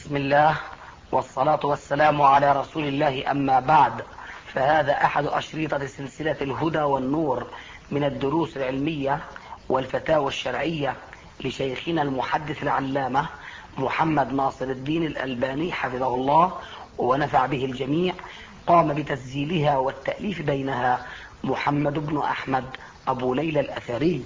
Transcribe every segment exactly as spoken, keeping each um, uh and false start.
بسم الله والصلاة والسلام على رسول الله، أما بعد، فهذا أحد أشريطة سلسلة الهدى والنور من الدروس العلمية والفتاوى الشرعية لشيخنا المحدث العلامة محمد ناصر الدين الألباني حفظه الله ونفع به الجميع. قام بتسجيلها والتأليف بينها محمد بن أحمد أبو ليلى الأثري.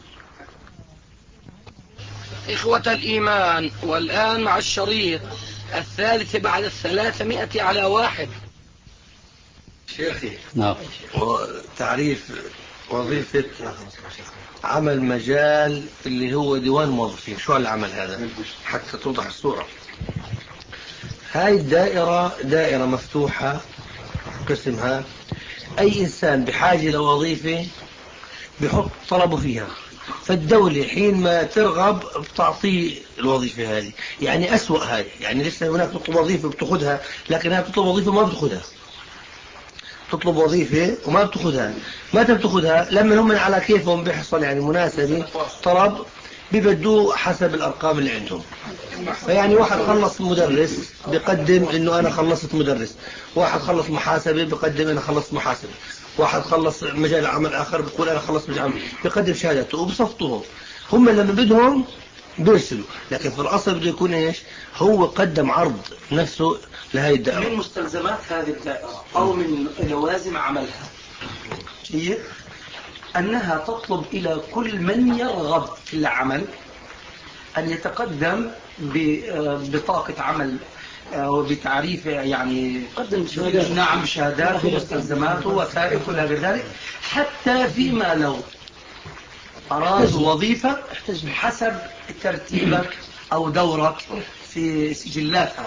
إخوة الإيمان، والآن مع الشريط الثالث بعد الثلاثمائة على واحد. شيخي، نعم. تعريف وظيفة عمل مجال اللي هو ديوان موظفين، شو العمل هذا حتى توضح الصورة؟ هاي الدائرة دائرة مفتوحة قسمها، أي إنسان بحاجة لوظيفة بحط طلبه فيها، فالدولة حين ما ترغب بتعطيه الوظيفة هذه. يعني أسوأ هاي، يعني لسه هناك تطلب وظيفة بتأخذها، لكن هاي بتطلب وظيفة ما بتأخذها، تطلب وظيفة وما بتأخذها. ما بتأخذها لما هم على كيفهم بيحصل يعني مناسبة طلب بيبدوه حسب الأرقام اللي عندهم. فيعني واحد خلص مدرس بيقدم إنه أنا خلصت مدرس، واحد خلص محاسبة بيقدم أنا خلصت محاسبة، واحد خلص مجال عمل آخر بيقول أنا خلصت مجال عمل، بيقدم شهادته وبصفطهم. هم لما بدهم بيرسلوا، لكن في الأصل بده يكون إيش؟ هو قدم عرض نفسه لهذه الدائرة. من مستلزمات هذه الدائرة أو من لوازم عملها هي أنها تطلب إلى كل من يرغب في العمل أن يتقدم ببطاقة عمل وبتعريف يعني قدم شهادات، نعم، شهادات ومستلزمات ووثائق ولا بذلك، حتى فيما لو أراد وظيفة حسب ترتيبك أو دورك في سجلاتها.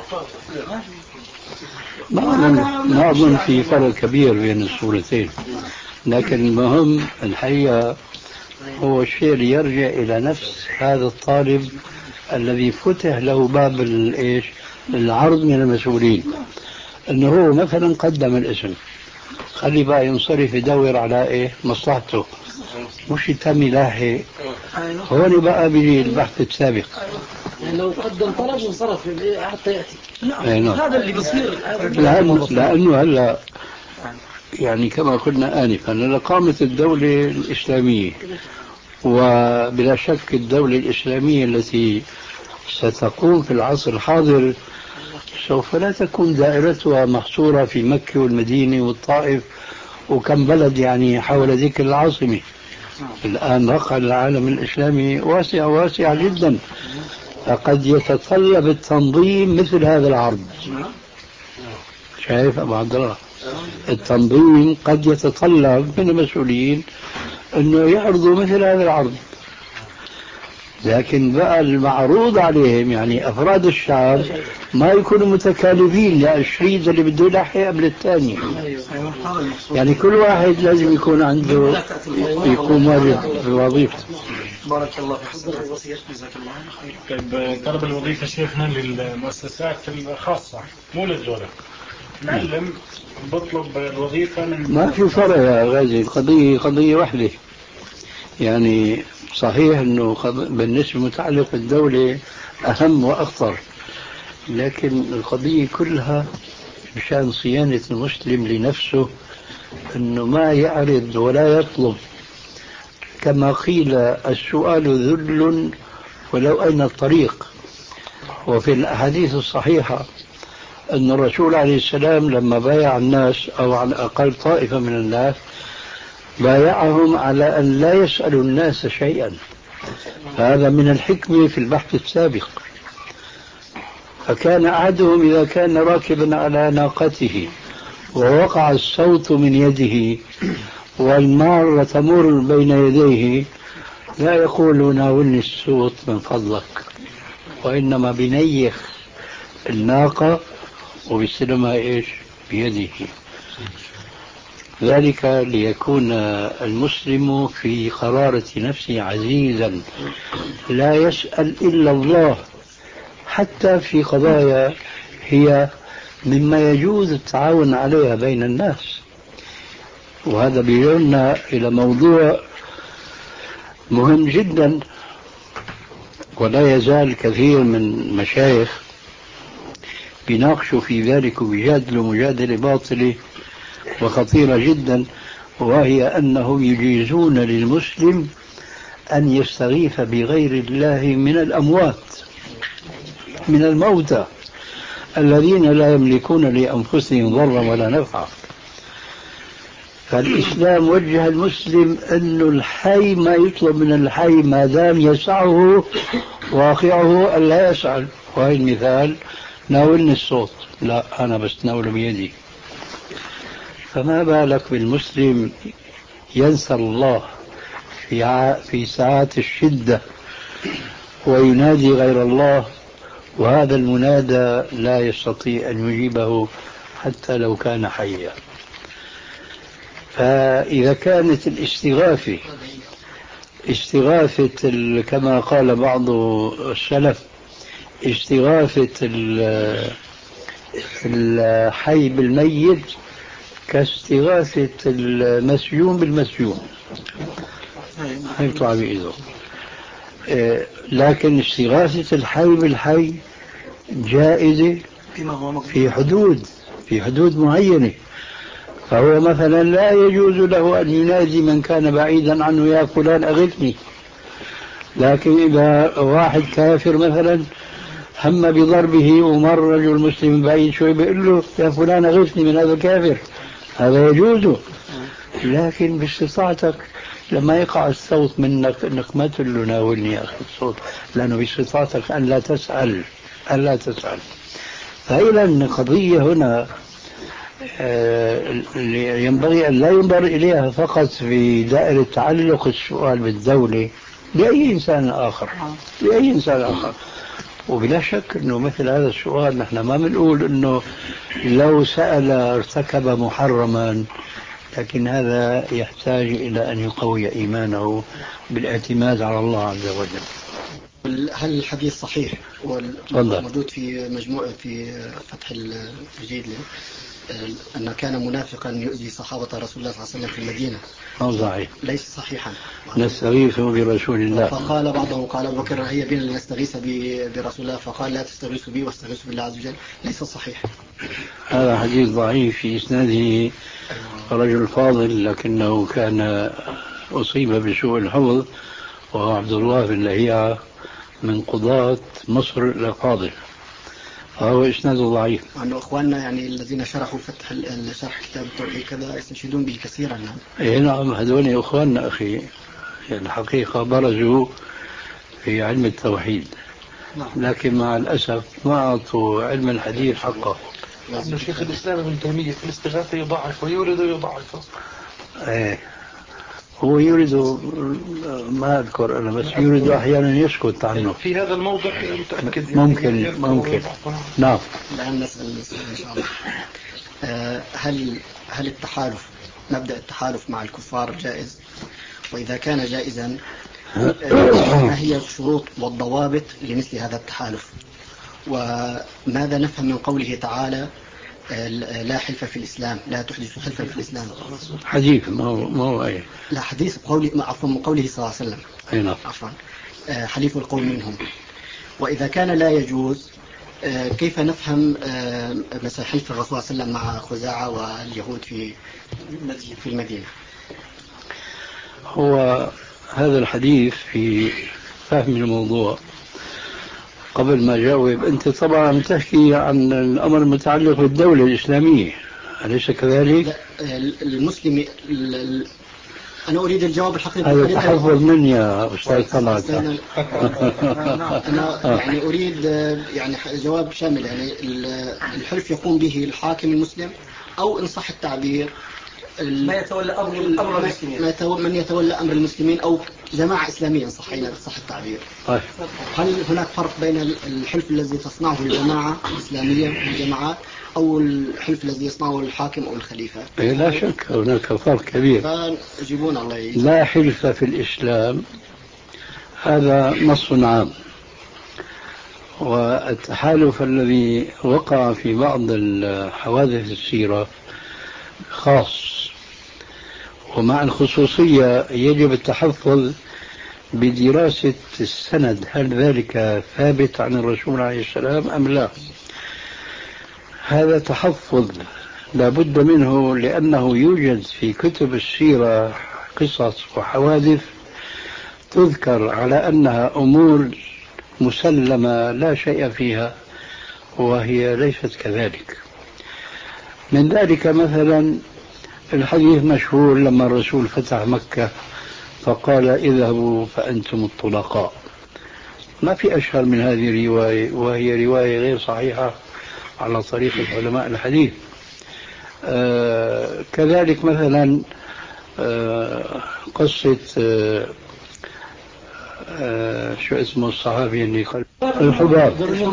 ما أظن في فرق كبير بين الصورتين، لكن المهم الحقيقة هو الشيء اللي يرجع إلى نفس هذا الطالب الذي فتح له باب الإيش العرض من المسؤولين، أنه هو مثلا قدم الاسم، خلي بقى ينصرف يدور على إيه مصلحته، مش يتم لاحق. هون بقى بيجي البحث السابق، يعني لو قدم طلب وانصرف حتى يأتي. نعم. هذا اللي بيصير، لأنه, لأنه هلا يعني كما قلنا آنفا لقامة الدولة الإسلامية، وبلا شك الدولة الإسلامية التي ستقوم في العصر الحاضر سوف لا تكون دائرتها محصورة في مكة والمدينة والطائف وكم بلد يعني حول ذيك العاصمة. الآن رقع العالم الإسلامي واسع واسع جدا، فقد يتطلب التنظيم مثل هذا العرض. شايف أبو عبد الله؟ التنظيم قد يتطلب من المسؤولين أنه يعرضوا مثل هذا العرض، لكن بقى المعروض عليهم يعني أفراد الشعب ما يكونوا متكالبين للشريط اللي بده يلحق قبل الثاني. يعني كل واحد لازم يكون عنده يكون واجب في وظيفته. بارك الله فيك. جزاك الله خير. طيب، طلب الوظيفة شيخنا للمؤسسات الخاصة مو للدولة. معلم بطلب الوظيفة من ما في فرق يا غازي، القضية قضية واحدة. يعني صحيح أنه بالنسبة متعلق بالدولة أهم وأخطر، لكن القضية كلها بشأن صيانة المسلم لنفسه، أنه ما يعرض ولا يطلب. كما قيل السؤال ذل ولو أين الطريق. وفي الأحاديث الصحيحة أن الرسول عليه السلام لما بايع الناس أو على الأقل طائفة من الناس بايعهم على أن لا يسألوا الناس شيئا. هذا من الحكمة في البحث السابق. فكان أحدهم إذا كان راكبا على ناقته ووقع الصوت من يده والمارة تمر بين يديه لا يقول ناولني الصوت من فضلك، وإنما بنيخ الناقة وبيستلمها إيش بيده. ذلك ليكون المسلم في قرارة نفسه عزيزا لا يسأل إلا الله، حتى في قضايا هي مما يجوز التعاون عليها بين الناس. وهذا بيجرنا إلى موضوع مهم جدا، ولا يزال كثير من مشايخ بيناقشوا في ذلك وبيجادلوا مجادلة باطلة وخطيرة جدا، وهي أنهم يجيزون للمسلم أن يستغيث بغير الله من الأموات، من الموتى الذين لا يملكون لأنفسهم ضرا ولا نفعا. فالإسلام وجه المسلم أن الحي ما يطلب من الحي ما دام يسعه واقعه ألا يسأل. وهي المثال: ناولني الصوت، لا أنا بس ناوله بيدي. فما بالك بالمسلم ينسى الله في في ساعات الشدة وينادي غير الله، وهذا المنادى لا يستطيع أن يجيبه حتى لو كان حيا. فإذا كانت الاستغاثة استغاثة كما قال بعض السلف استغاثة الحي بالميت كاستغاثة المسجون بالمسجون، هيطلع بإيده. لكن استغاثة الحي بالحي جائزة في حدود في حدود معينة. فهو مثلا لا يجوز له أن ينادي من كان بعيدا عنه يا فلان أغثني، لكن إذا واحد كافر مثلا هم بضربه ومر رجل مسلم بعيد شوي بيقول له يا فلان أغثني من هذا الكافر، هذا يجوز. لكن باستطاعتك لما يقع الصوت منك انك ما تقول له ناولني يا اخي الصوت، لانه باستطاعتك ان لا تسال ان لا تسال. فإذا القضيه هنا ينبغي ان لا ينظر اليها فقط في دائره تعلق السؤال بالدوله باي انسان اخر باي انسان اخر. وبلا شك انه مثل هذا السؤال نحن ما بنقول انه لو سال ارتكب محرما، لكن هذا يحتاج إلى أن يقوي إيمانه بالاعتماد على الله عز وجل. هل الحديث صحيح والموجود في مجموعة في فتح الجيد أن كان منافقا يؤذي صحابة رسول الله صلى الله عليه وسلم في المدينة؟ أو صحيح؟ ليس صحيحا. نستغيث برسول الله. فقال بعضهم قال أبو بكر هي بنا لنستغيث برسول الله، فقال لا تستغيثوا بي واستغيثوا بالله عز وجل. ليس صحيح. هذا حديث ضعيف في إسناده رجل فاضل لكنه كان أصيب بسوء الحفظ، وهو عبد الله بن لهيعة من قضاة مصر الأفاضل، فهو إسناده ضعيف. أنه إخواننا يعني الذين شرحوا فتح شرح كتاب التوحيد كذا يستشهدون به كثيرا. نعم. إيه نعم، هذول إخواننا أخي الحقيقة برزوا في علم التوحيد، لكن مع الأسف ما أعطوا علم الحديث حقه. أن شيخ الإسلام ابن تيمية في الاستغاثة يضعف ويورد ويضعف. إيه هو يريد، ما أذكر أنا، بس يريد أحيانا يسكت عنه في هذا الموضع. متأكد ممكن يعني ممكن نعم. الآن نسأل إن شاء الله. هل هل التحالف مبدأ التحالف مع الكفار جائز؟ وإذا كان جائزا ما هي الشروط والضوابط لمثل هذا التحالف؟ وماذا نفهم من قوله تعالى لا حلف في الإسلام، لا تحدث حلفا في الإسلام؟ حديث ما هو ما هو أي لا حديث قولي عفوا من قوله صلى الله عليه وسلم. أي نعم. عفوا حليف القوم منهم. وإذا كان لا يجوز كيف نفهم مثلا حلف الرسول صلى الله عليه وسلم مع خزاعة واليهود في في المدينة؟ هو هذا الحديث في فهم الموضوع. قبل ما جاوب، أنت طبعا تحكي عن الأمر المتعلق بالدولة الإسلامية، أليس كذلك؟ المسلم أنا أريد الجواب الحقيقي. هذا تحفظ مني يا أستاذ طلعت. أنا يعني أريد يعني جواب شامل. يعني الحلف يقوم به الحاكم المسلم أو إن صح التعبير ما يتولى أمر أمر المسلمين، من يتولى أمر المسلمين أو جماعة إسلامية صحيح صح التعبير. هل هناك فرق بين الحلف الذي تصنعه الجماعة الإسلامية الجماعات أو الحلف الذي يصنعه الحاكم أو الخليفة؟ لا شك هناك فرق كبير. فجيبون الله يجيب. لا حلف في الإسلام هذا نص عام، والتحالف الذي وقع في بعض الحوادث السيرة خاص، ومع الخصوصية يجب التحفظ بدراسة السند، هل ذلك ثابت عن الرسول عليه السلام أم لا؟ هذا تحفظ لا بد منه، لأنه يوجد في كتب السيرة قصص وحوادث تذكر على أنها أمور مسلمة لا شيء فيها، وهي ليست كذلك. من ذلك مثلا الحديث مشهور لما الرسول فتح مكة فقال اذهبوا فأنتم الطلقاء. ما في أشهر من هذه الرواية، وهي رواية غير صحيحة على طريقة علماء الحديث. آه كذلك مثلا آه قصة آه آه شو اسمه الصحابي اللي قال الحباب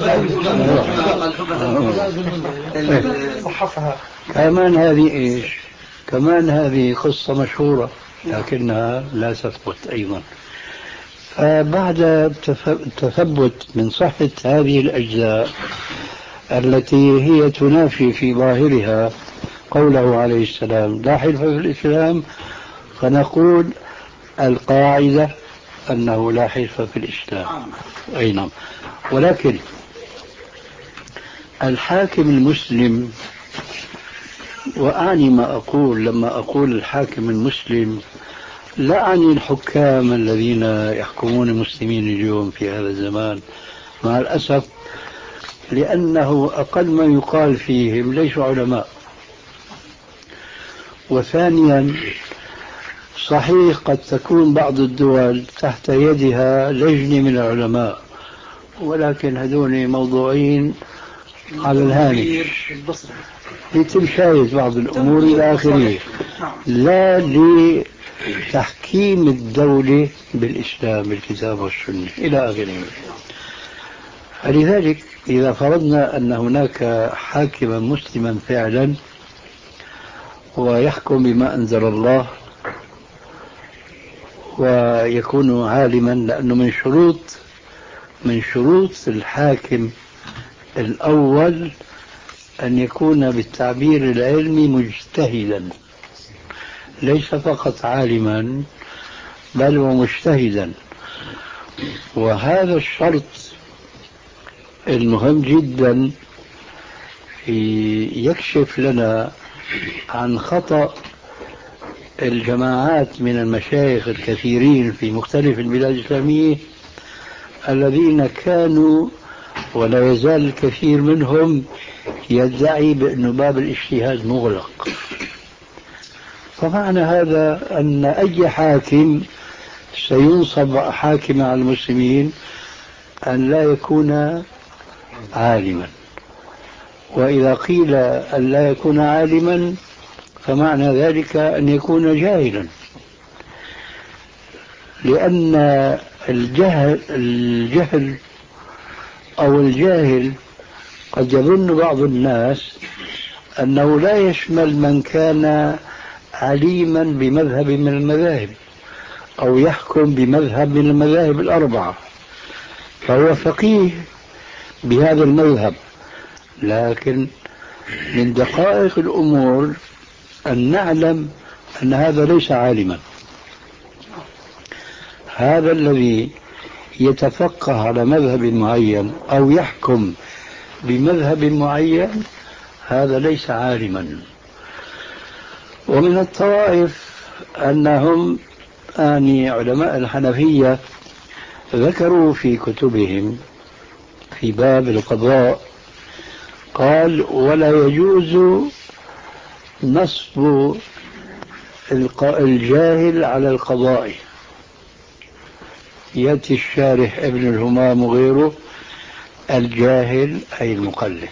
صحفها. كمان هذه ايش؟ كمان هذه قصة مشهورة لكنها لا تثبت أيضا. فبعد التثبت من صحة هذه الأجزاء التي هي تنافي في ظاهرها قوله عليه السلام لا حلف في الإسلام، فنقول القاعدة أنه لا حلف في الإسلام. أي نعم. ولكن الحاكم المسلم، وأعني ما أقول لما أقول الحاكم المسلم لا أعني الحكام الذين يحكمون المسلمين اليوم في هذا الزمان مع الأسف، لأنه أقل ما يقال فيهم ليسوا علماء. وثانيا صحيح قد تكون بعض الدول تحت يدها لجنة من العلماء، ولكن هذول موضوعين على الهامش لتمشايز بعض الأمور إلى آخره، لا لتحكيم الدولة بالإسلام بالكتاب والسنة إلى آخره. فلذلك إذا فرضنا أن هناك حاكما مسلما فعلا ويحكم بما أنزل الله ويكون عالما، لأنه من شروط من شروط الحاكم الأول أن يكون بالتعبير العلمي مجتهدا، ليس فقط عالما بل ومجتهدا. وهذا الشرط المهم جدا يكشف لنا عن خطأ الجماعات من المشايخ الكثيرين في مختلف البلاد الإسلامية الذين كانوا ولا يزال الكثير منهم يدعي بأن باب الاجتهاد مغلق. فمعنى هذا أن أي حاكم سينصب حاكم على المسلمين أن لا يكون عالما، وإذا قيل أن لا يكون عالما فمعنى ذلك أن يكون جاهلا، لأن الجهل, الجهل أو الجاهل قد يظن بعض الناس أنه لا يشمل من كان عليما بمذهب من المذاهب أو يحكم بمذهب من المذاهب الأربعة فهو فقيه بهذا المذهب، لكن من دقائق الأمور أن نعلم أن هذا ليس عالما. هذا الذي يتفقه على مذهب معين أو يحكم بمذهب معين هذا ليس عالما. ومن الطوائف أنهم آني علماء الحنفية ذكروا في كتبهم في باب القضاء قال ولا يجوز نصب الجاهل على القضاء. يأتي الشارح ابن الهمام وغيره الجاهل أي المقلد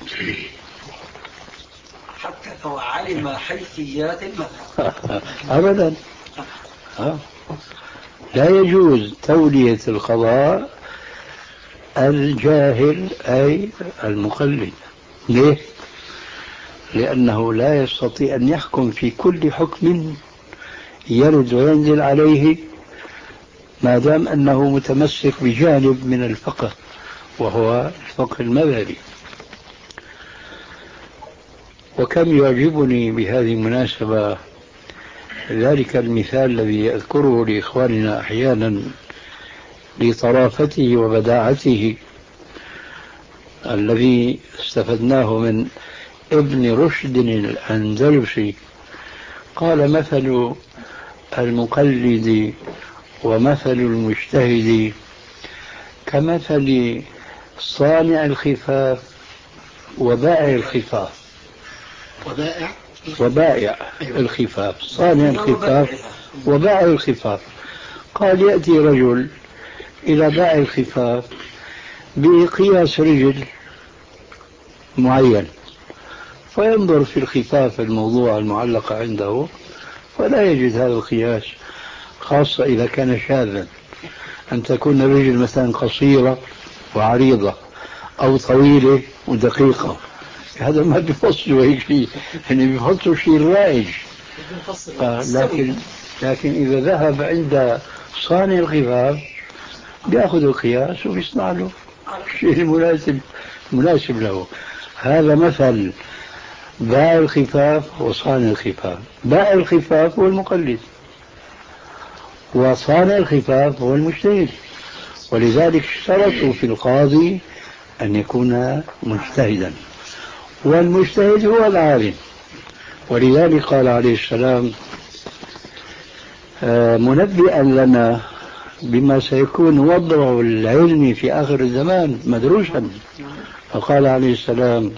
حتى لو علم حيثيات المذهب أبدا. لا يجوز تولية القضاء الجاهل أي المقلد. ليه؟ لأنه لا يستطيع أن يحكم في كل حكم يرد وينزل عليه ما دام أنه متمسك بجانب من الفقه وهو الفقه المذهبي. وكم يعجبني بهذه المناسبة ذلك المثال الذي أذكره لإخواننا أحيانا لطرافته وبداعته الذي استفدناه من ابن رشد الأندلسي قال: مثل المقلد ومثل المجتهد كمثل صانع الخفاف وبائع الخفاف. وبائع وبائع الخفاف، صانع الخفاف وبائع الخفاف. قال: يأتي رجل إلى بائع الخفاف بقياس رجل معين، فينظر في الخفاف الموضوع المعلقة عنده فلا يجد هذا القياس، خاصة إذا كان شاذا، أن تكون الرجل مثلا قصيرة وعريضة أو طويلة ودقيقة، هذا ما بيفصلوا هيك شيء، يعني بيفصلوا شيء رائج. لكن لكن إذا ذهب عند صانع الخفاف بيأخذ القياس وبيصنع له الشيء المناسب مناسب له. هذا مثل بائع الخفاف وصانع الخفاف. بائع الخفاف هو المقلد، وصانع الخفاف هو المجتهد، ولذلك اشترطوا في القاضي أن يكون مجتهدا، والمجتهد هو العالم. ولذلك قال عليه السلام منبئا لنا بما سيكون وضع العلم في آخر الزمان مدروسا، فقال عليه السلام: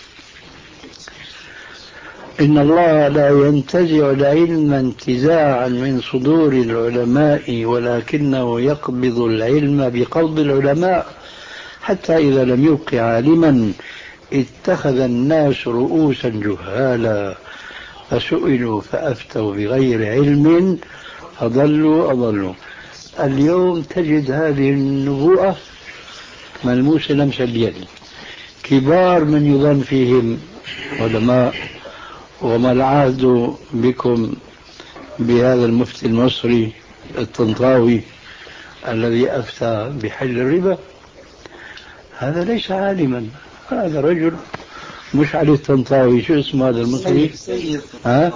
إن الله لا ينتزع العلم انتزاعا من صدور العلماء، ولكنه يقبض العلم بقبض العلماء، حتى إذا لم يبق عالما اتخذ الناس رؤوسا جهالا فسئلوا فأفتوا بغير علم فضلوا أضلوا. اليوم تجد هذه النبوءة ملموسة لمس اليد، كبار من يظن فيهم علماء. وما العهد بكم بهذا المفتي المصري الطنطاوي الذي أفتى بحل الربا؟ هذا ليس عالما، هذا رجل مش علي الطنطاوي، شو اسمه هذا المصري؟ ها؟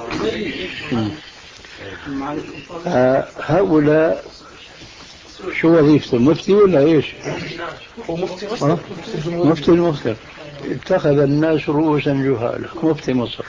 آه هؤلاء شو وظيفته؟ مفتي ولا ايش؟ ومفتي مصر. مفتي مصر. اتخذ الناس رؤوسا جهالا، مفتي مصر.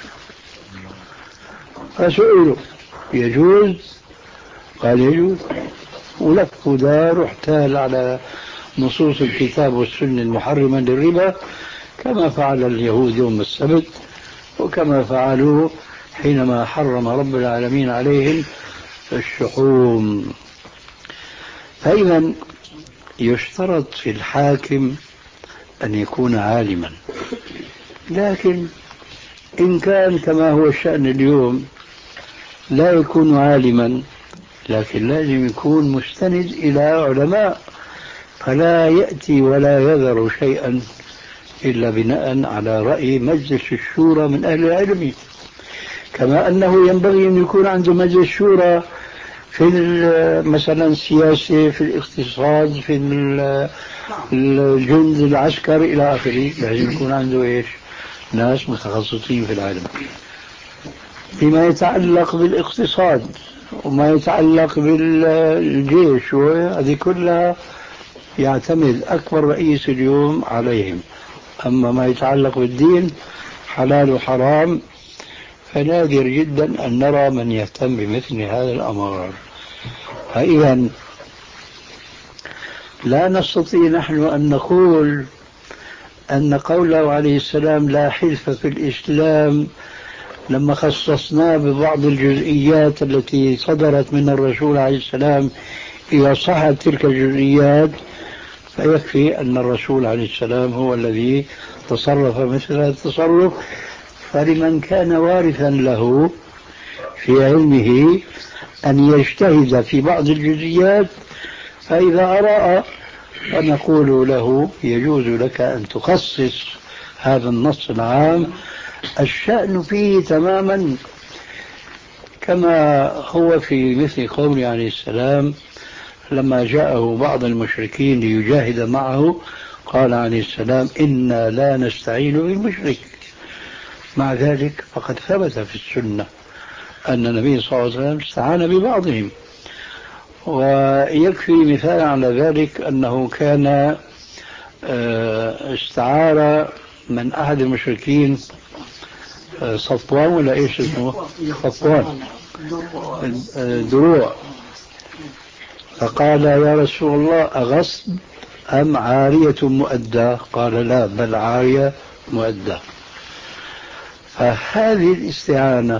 فسئلوا يجوز؟ قال يجوز، ولف دار واحتال على نصوص الكتاب والسنة المحرمة للربا، كما فعل اليهود يوم السبت، وكما فعلوا حينما حرم رب العالمين عليهم الشحوم. فإذا يشترط في الحاكم أن يكون عالما، لكن إن كان كما هو الشأن اليوم لا يكون عالما، لكن لازم يكون مستند إلى علماء، فلا يأتي ولا يذر شيئا إلا بناء على رأي مجلس الشورى من أهل العلم. كما أنه ينبغي أن يكون عنده مجلس شورى في مثلا السياسة، في الاقتصاد، في الجند العسكري إلى آخره، لازم يكون عنده إيش؟ ناس متخصصين في العلم. فيما يتعلق بالاقتصاد وما يتعلق بالجيش هذه كلها يعتمد أكبر رئيس اليوم عليهم. أما ما يتعلق بالدين حلال وحرام فنادر جدا أن نرى من يهتم بمثل هذا الأمر. فإذا لا نستطيع نحن أن نقول أن قوله عليه السلام لا حلف في الإسلام لما خصصناه ببعض الجزئيات التي صدرت من الرسول عليه السلام إذا صحت تلك الجزئيات فيكفي أن الرسول عليه السلام هو الذي تصرف مثل هذا التصرف. فلمن كان وارثا له في علمه أن يجتهد في بعض الجزئيات، فإذا أرى فنقول له يجوز لك أن تخصص هذا النص العام. الشأن فيه تماما كما هو في مثل قوله عليه السلام لما جاءه بعض المشركين ليجاهد معه قال عليه السلام إنا لا نستعين بالمشرك. مع ذلك فقد ثبت في السنة أن النبي صلى الله عليه وسلم استعان ببعضهم. ويكفي مثال على ذلك أنه كان استعار من أحد المشركين صفوان ولا إيش اسمه؟ صفوان دروع. فقال يا رسول الله أغصب أم عارية مؤدة؟ قال لا، بل عارية مؤدة. فهذه الاستعانة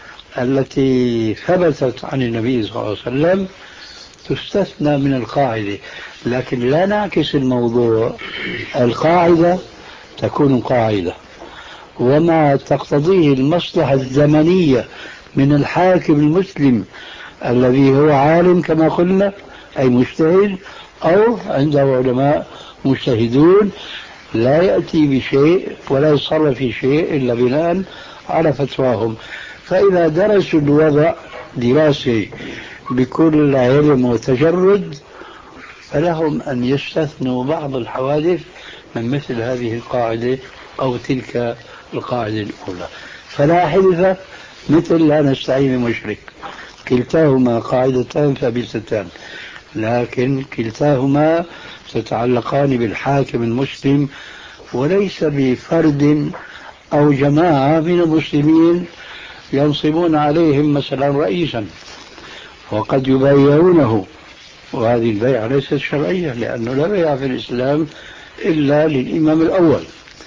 التي ثبتت عن النبي صلى الله عليه وسلم تستثنى من القاعدة، لكن لا نعكس الموضوع. القاعدة تكون قاعدة، وما تقتضيه المصلحة الزمنية من الحاكم المسلم الذي هو عالم كما قلنا أي مجتهد، أو عنده علماء مجتهدون، لا يأتي بشيء ولا يصرف في شيء إلا بناء على فتواهم. فإذا درسوا الوضع دراسة بكل علم وتجرد فلهم أن يستثنوا بعض الحوادث من مثل هذه القاعدة أو تلك القاعدة الأولى. فلا حلف مثل لا نستعين بمشرك، كلتاهما قاعدتان ثابتتان، لكن كلتاهما تتعلقان بالحاكم المسلم وليس بفرد أو جماعة من المسلمين ينصبون عليهم مثلا رئيسا وقد يبايعونه، وهذه البيعة ليست شرعية، لأنه لا بيع في الإسلام إلا للإمام الأول.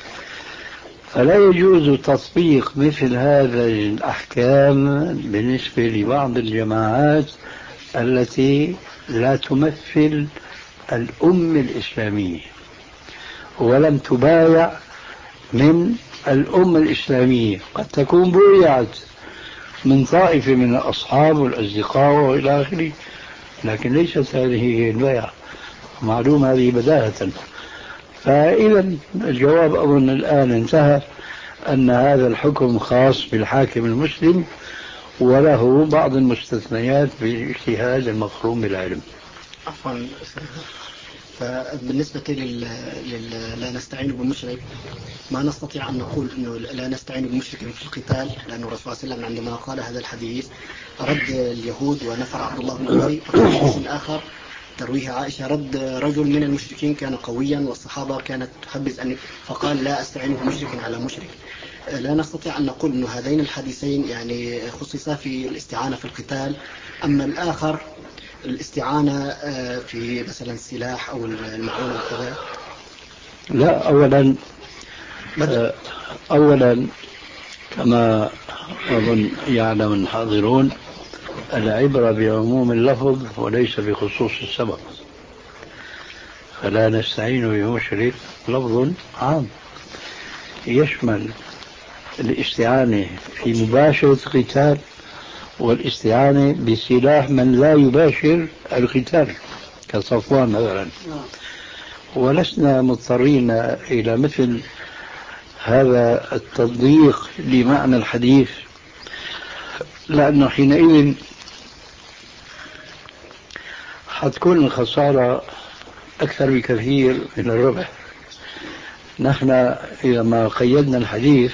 فلا يجوز تطبيق مثل هذه الأحكام بالنسبة لبعض الجماعات التي لا تمثل الأمة الإسلامية ولم تبايع من الأمة الإسلامية. قد تكون بويعت من طائفة من الأصحاب والأصدقاء وإلى آخره، لكن ليست هذه هي البيعة، معلوم هذه بداهة. فإذا الجواب أظن الآن انتهى، أن هذا الحكم خاص بالحاكم المسلم وله بعض المستثنيات بالاجتهاد المفروم بالعلم. عفوا، فبالنسبة لل... لل... لا نستعين بمشرك، ما نستطيع أن نقول أنه لا نستعين بمشرك في القتال، لأن الرسول صلى الله عليه وسلم عندما قال هذا الحديث رد اليهود ونفر عبد الله بن أبي. وفي حديث آخر ترويه عائشة رد رجل من المشركين كان قويا والصحابة كانت تحبذ أن فقال لا أستعين بمشرك على مشرك. لا نستطيع أن نقول أن هذين الحديثين يعني خصصا في الاستعانة في القتال، أما الآخر الاستعانة في مثلا السلاح أو المعونة وكذا. لا، أولا أولا كما أظن يعلم الحاضرون العبرة بعموم اللفظ وليس بخصوص السبب. فلا نستعين بمشرك لفظ عام يشمل الاستعانة في مباشرة القتال والاستعانة بسلاح من لا يباشر القتال كصفوان مثلا. ولسنا مضطرين إلى مثل هذا التضييق لمعنى الحديث، لأنه حينئذ حتكون الخسارة أكثر بكثير من الربح. نحن إذا ما قيدنا الحديث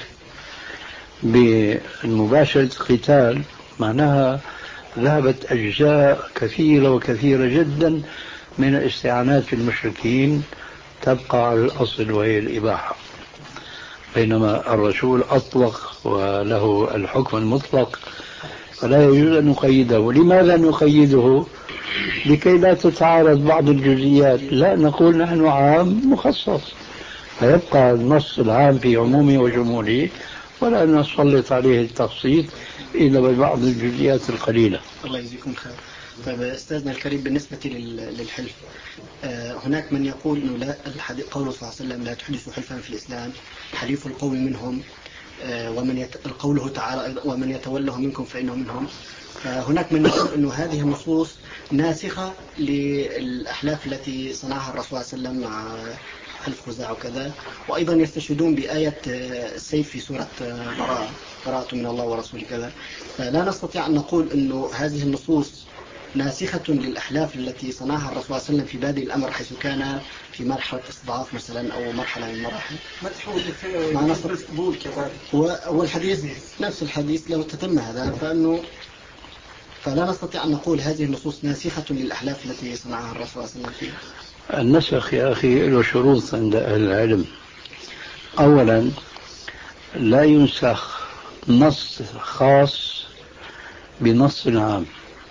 بمباشرة القتال معناها ذهبت أجزاء كثيرة وكثيرة جدا من الاستعانات المشركين تبقى على الأصل وهي الإباحة، بينما الرسول أطلق وله الحكم المطلق، فلا يجوز أن نقيده. لماذا نقيده؟ لكي لا تتعارض بعض الجزئيات. لا، نقول نحن عام مخصص، فيبقى النص العام في عمومه وجموله ولا نسلط عليه التخصيص إلا ببعض الجزئيات القليلة. الله يجزيكم خير. طيب أستاذنا الكريم، بالنسبة للحلف هناك من يقول أنه لا، قوله صلى الله عليه وسلم لا تحدثوا حلفا في الإسلام، حليف القوم منهم، ومن يت... قوله تعالى ومن يتوله منكم فإنه منهم. فهناك من يقول أنه هذه النصوص ناسخة للأحلاف التي صنعها الرسول صلى الله عليه وسلم مع حلف خزاع وكذا، وأيضا يستشهدون بآية السيف في سورة براءة، براءة من الله ورسوله كذا. فلا نستطيع أن نقول أنه هذه النصوص ناسخة للأحلاف التي صنعها الرسول صلى الله عليه وسلم في بادئ الأمر حيث كان في مرحلة استضعاف مثلا أو مرحلة من المراحل. ما نستطيع والحديث نفس الحديث لو تتم هذا فإنه فلا نستطيع أن نقول هذه النصوص ناسخة للأحلاف التي صنعها الرسول صلى الله عليه وسلم فيها. النسخ يا أخي له شروط عند أهل العلم. أولا لا ينسخ نص خاص بنص عام،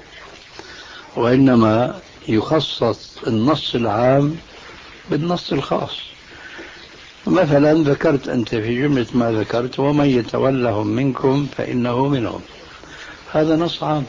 وإنما يخصص النص العام بالنص الخاص. مثلا ذكرت أنت في جملة ما ذكرت ومن يتولهم منكم فإنه منهم، هذا نص عام.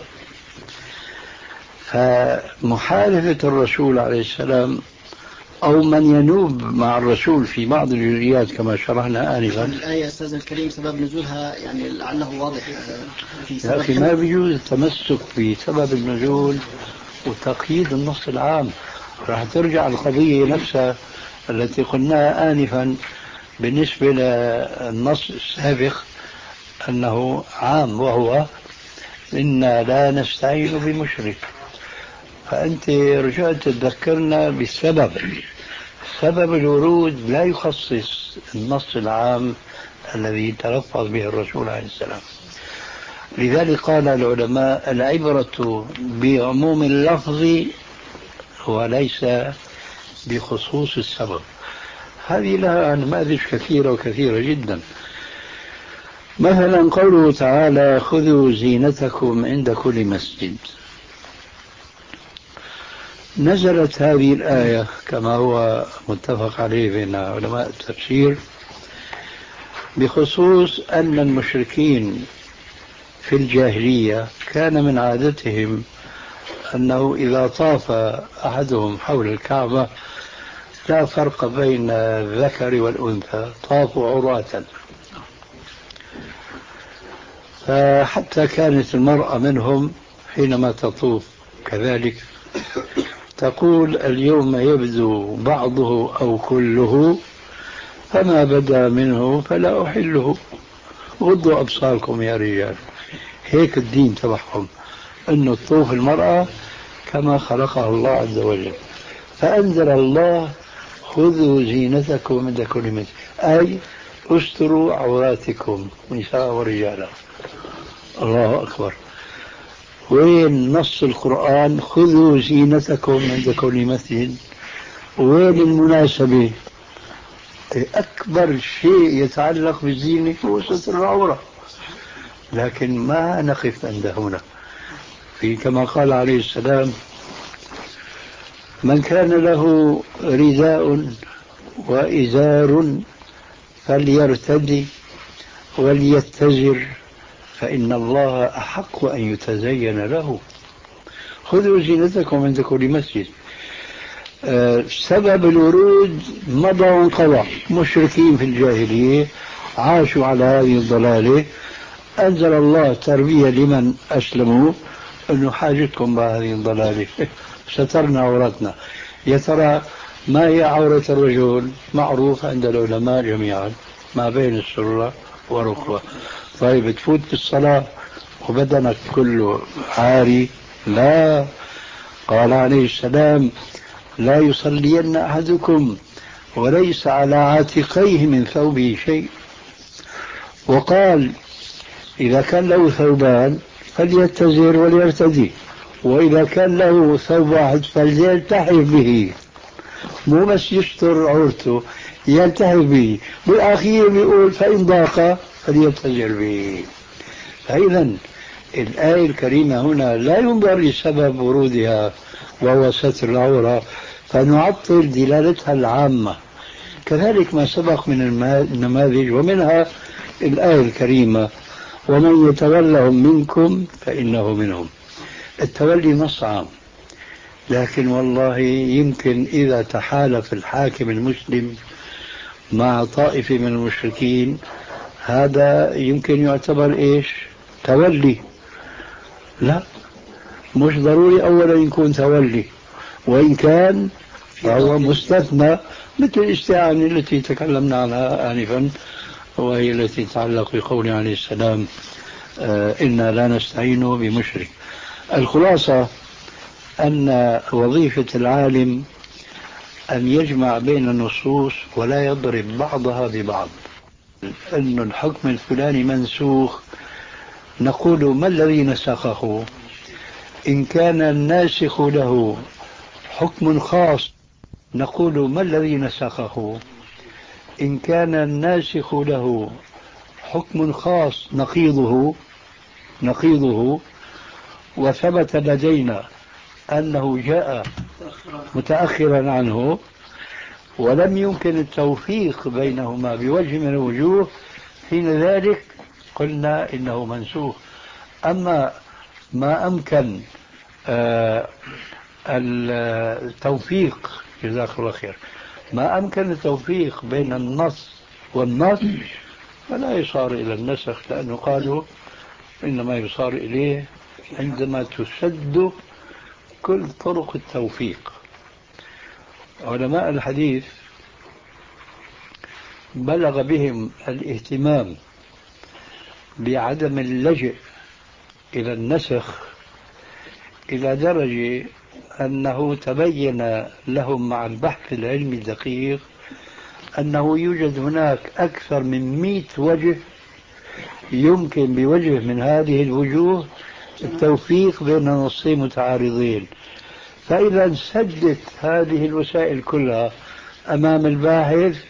فمحالفة الرسول عليه السلام أو من ينوب مع الرسول في بعض الجزئيات كما شرحنا آنفا. الآية أستاذ الكريم سبب نزولها يعني لعله واضح في سبب. يا أخي ما بيجوز التمسك بسبب النزول وتقييد النص العام. راح ترجع القضية نفسها التي قلناها آنفا بالنسبة للنص السابق أنه عام، وهو إنا لا نستعين بمشرك. فأنت رجعت تذكرنا بالسبب. سبب الورود لا يخصص النص العام الذي تلفظ به الرسول عليه السلام. لذلك قال العلماء العبرة بعموم اللفظ وليس بخصوص السبب. هذه لها نماذج كثيرة وكثيرة جدا. مثلا قوله تعالى خذوا زينتكم عند كل مسجد. نزلت هذه الآية كما هو متفق عليه بين علماء التفسير بخصوص أن المشركين في الجاهلية كان من عادتهم أنه إذا طاف أحدهم حول الكعبة لا فرق بين الذكر والأنثى، طافوا عراة. فحتى كانت المرأة منهم حينما تطوف كذلك تقول اليوم يبدو بعضه أو كله فما بدا منه فلا أحله، غضوا أبصاركم يا رجال. هيك الدين تبعهم أنه تطوف المرأة كما خلقها الله عز وجل. فأنزل الله خذوا زينتكم عند كل مسجد، أي استروا عوراتكم نساء ورجالا. الله أكبر. وين نص القرآن خذوا زينتكم عند كل مسجد؟ وين المناسبة؟ أكبر شيء يتعلق بالزينة هو ستر العورة، لكن ما نقف عند هنا. في كما قال عليه السلام من كان له رداء وإزار فليرتدي وليتزر فإن الله أحق أن يتزين له. خذوا زينتكم عند كل مسجد. أه سبب الورود مضى وانقضى. مشركين في الجاهلية عاشوا على هذه الضلالة، أنزل الله تربية لمن أسلموا أنه حاجتكم بهذه الضلالة، سترنا عورتنا. يا ترى ما هي عورة الرجل؟ معروف عند العلماء جميعا ما بين السرة والركبة. طيب تفوت بالصلاة وبدنك كله عاري؟ لا. قال عليه السلام لا يصلين أحدكم وليس على عاتقيه من ثوبه شيء. وقال إذا كان له ثوبان فليتزر وليرتدي، وإذا كان له ثوب واحد فليلتحف به، مو بس يستر عورته يلتحف به. بالأخير بيقول فإن ضاق فليتزر به. فإذا الآية الكريمة هنا لا ينظر لسبب ورودها وهو ستر العورة فنعطل دلالتها العامة. كذلك ما سبق من النماذج، ومنها الآية الكريمة ومن يتولهم منكم فإنه منهم. التولي نص عام، لكن والله يمكن إذا تحالف الحاكم المسلم مع طائفة من المشركين هذا يمكن يعتبر إيش؟ تولي. لا، مش ضروري أولا يكون تولي، وإن كان فهو مستثنى مثل الاستعانة التي تكلمنا عنها آنفا، وهي التي تتعلق بقول عليه السلام آه إنا لا نستعين بمشرك. الخلاصة أن وظيفة العالم أن يجمع بين النصوص ولا يضرب بعضها ببعض. أن الحكم الفلاني منسوخ نقول ما الذي نسخه؟ إن كان الناسخ له حكم خاص نقول ما الذي نسخه؟ إن كان الناسخ له حكم خاص نقيضه نقيضه وثبت لدينا أنه جاء متأخرا عنه ولم يمكن التوفيق بينهما بوجه من الوجوه، حين ذلك قلنا إنه منسوخ. أما ما أمكن آه التوفيق، جزاك الله خير، ما أمكن التوفيق بين النص والنص فلا يصار إلى النسخ، لأنه قالوا إنما يصار إليه عندما تسد كل طرق التوفيق. علماء الحديث بلغ بهم الاهتمام بعدم اللجئ إلى النسخ إلى درجة أنه تبين لهم مع البحث العلمي الدقيق أنه يوجد هناك أكثر من مئة وجه يمكن بوجه من هذه الوجوه التوفيق بين نصين متعارضين. فإذا انسدت هذه الوسائل كلها أمام الباحث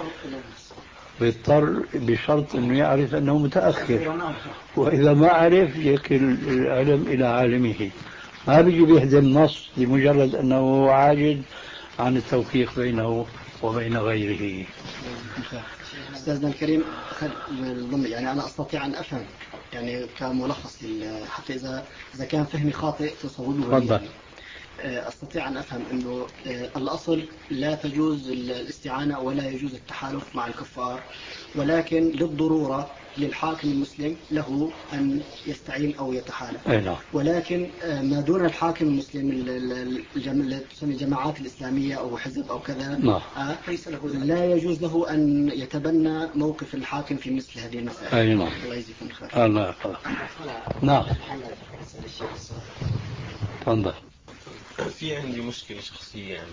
بيضطر بشرط أنه يعرف أنه متأخر، وإذا ما عرف يكل العلم إلى عالمه، ما بيجي بيهدم نص لمجرد أنه عاجز عن التوفيق بينه وبين غيره. أستاذنا الكريم، يعني أنا أستطيع أن أفهم يعني كملخص حتى إذا إذا كان فهمي خاطئ تصوبه لي. أستطيع أن أفهم أنه الأصل لا تجوز الاستعانة ولا يجوز التحالف مع الكفار، ولكن للضرورة للحاكم المسلم له أن يستعين أو يتحالف. ولكن ما دون الحاكم المسلم اللي تسمى الجماعات الإسلامية أو حزب أو كذا لا يجوز له أن يتبنى موقف الحاكم في مثل هذه المسائل. الله يجزيكم خير. نعم. تفضل. في عندي مشكلة شخصية، يعني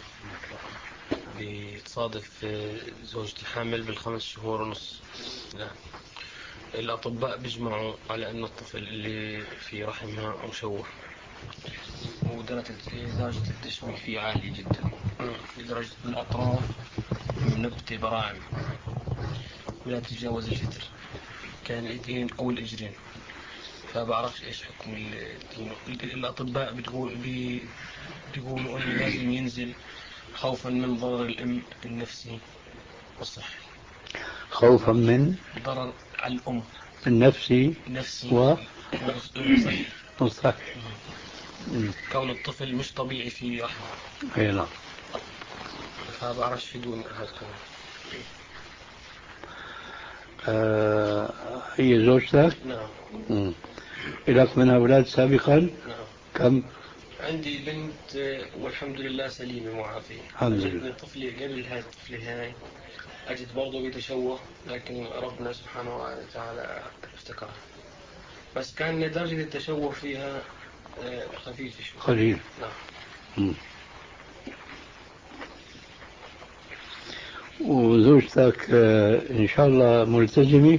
بتصادف زوجتي حامل بالخمس شهور ونص. لا. الأطباء بيجمعوا على أن الطفل اللي في رحمها مشوه، ودرجة درجة التشويه فيه عالية جدا لدرجة الأطراف منبتة براعم ولا تتجاوز الجدر، كان الإيدين أو الإجرين. فبعرفش إيش حكم الدين. الأطباء بتقول بيقولوا أنه لازم ينزل خوفا من ضرر الأم النفسي والصحي. خوفا من ضرر على الأم النفسي نفسي و والصحي والصحي، كون الطفل مش طبيعي في رحمه. أي نعم. فبعرفش في دون هذا الكلام. آه هي زوجتك؟ نعم. مم. لك منها أولاد سابقا؟ نعم. كم؟ عندي بنت والحمد لله سليمة معافية. الحمد لله. طفلي قبل هاي الطفلة هاي أجد برضه بيتشوه، لكن ربنا سبحانه وتعالى افتكرها، بس كان درجة التشوه فيها خفيفة شوي. قليل. نعم. وزوجتك إن شاء الله ملتزمة؟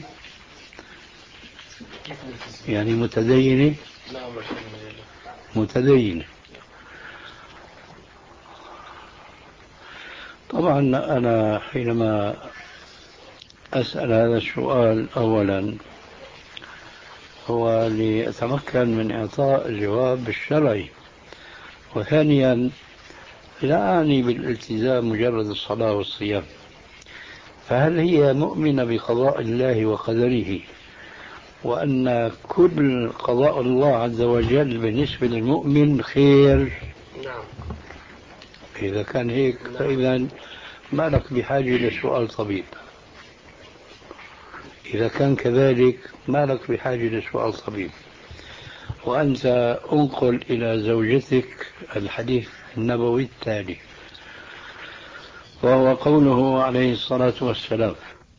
يعني متدينة؟ نعم الحمد لله متدينة. طبعا أنا حينما أسأل هذا السؤال أولا هو لأتمكن من إعطاء الجواب الشرعي، وثانيا لا أعني بالالتزام مجرد الصلاة والصيام. فهل هي مؤمنة بقضاء الله وقدره وأن كل قضاء الله عز وجل بالنسبة للمؤمن خير؟ نعم. إذا كان هيك فإذا ما لك بحاجة لسؤال طبيب. إذا كان كذلك ما لك بحاجة لسؤال طبيب. وأنت أنقل إلى زوجتك الحديث النبوي التالي، وهو قوله عليه الصلاة والسلام: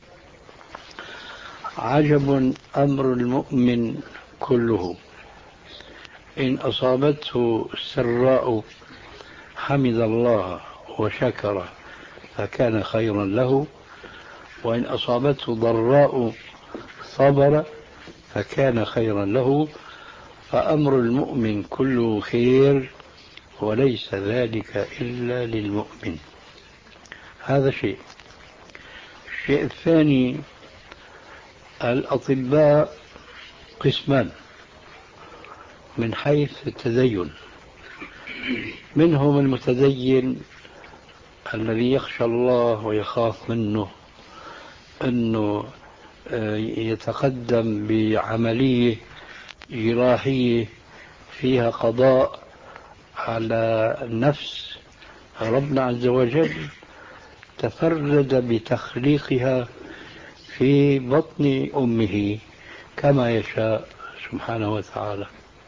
عجب أمر المؤمن كله، إن أصابته سراء حمد الله وشكر فكان خيرا له، وإن أصابته ضراء صبر فكان خيرا له، فأمر المؤمن كله خير وليس ذلك إلا للمؤمن. هذا شيء. الشيء الثاني الأطباء قسمان من حيث التدين. منهم المتدين الذي يخشى الله ويخاف منه أنه يتقدم بعملية جراحية فيها قضاء على النفس. ربنا عز وجل تفرد بتخليقها في بطن أمه كما يشاء سبحانه وتعالى،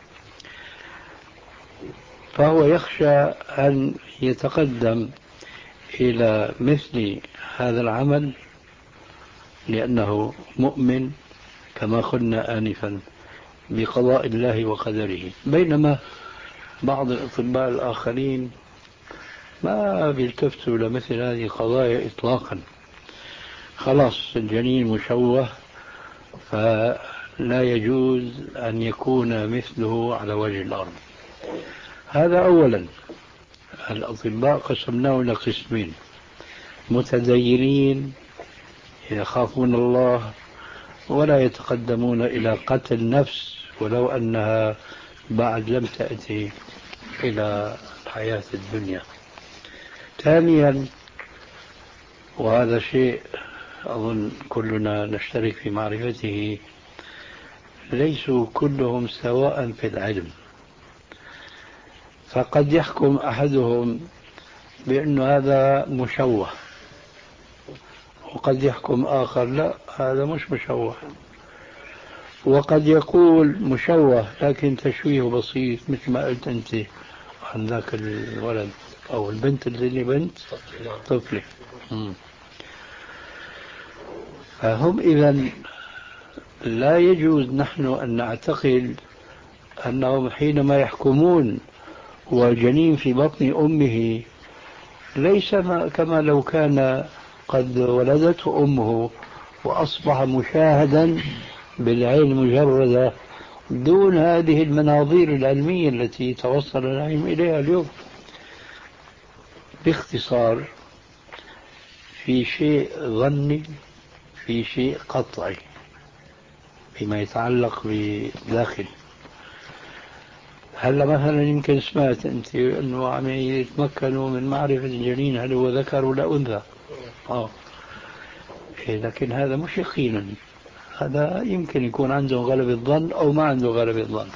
فهو يخشى أن يتقدم إلى مثل هذا العمل لأنه مؤمن كما قلنا آنفا بقضاء الله وقدره. بينما بعض الأطباء الآخرين ما بيلتفتوا لمثل هذه القضايا إطلاقا. خلاص الجنين مشوه فلا يجوز أن يكون مثله على وجه الأرض. هذا أولا. الأطباء قسمناه إلى قسمين: متدينين يخافون الله ولا يتقدمون إلى قتل نفس ولو أنها بعد لم تأتي إلى الحياة الدنيا. ثانيا، وهذا شيء أظن كلنا نشترك في معرفته، ليسوا كلهم سواء في العلم، فقد يحكم أحدهم بأن هذا مشوه وقد يحكم آخر لا هذا مش مشوه، وقد يقول مشوه لكن تشويه بسيط مثل ما قلت أنت عن ذاك الولد أو البنت اللي بنت طفلة. فهم إذن لا يجوز نحن أن نعتقد أنهم حينما يحكمون والجنين في بطن أمه ليس كما لو كان قد ولدته أمه وأصبح مشاهدا بالعين مجردة دون هذه المناظير العلمية التي توصل العلم إليها اليوم. باختصار، في شيء ظني في شيء قطعي فيما يتعلق بداخل. هلا مثلا يمكن سمعت أنت أنه عم يتمكنوا من معرفة الجنين هل هو ذكر ولا أنثى. آه. لكن هذا مش يقينا، هذا يمكن يكون عنده غلبة الظن أو ما عنده غلبة الظن.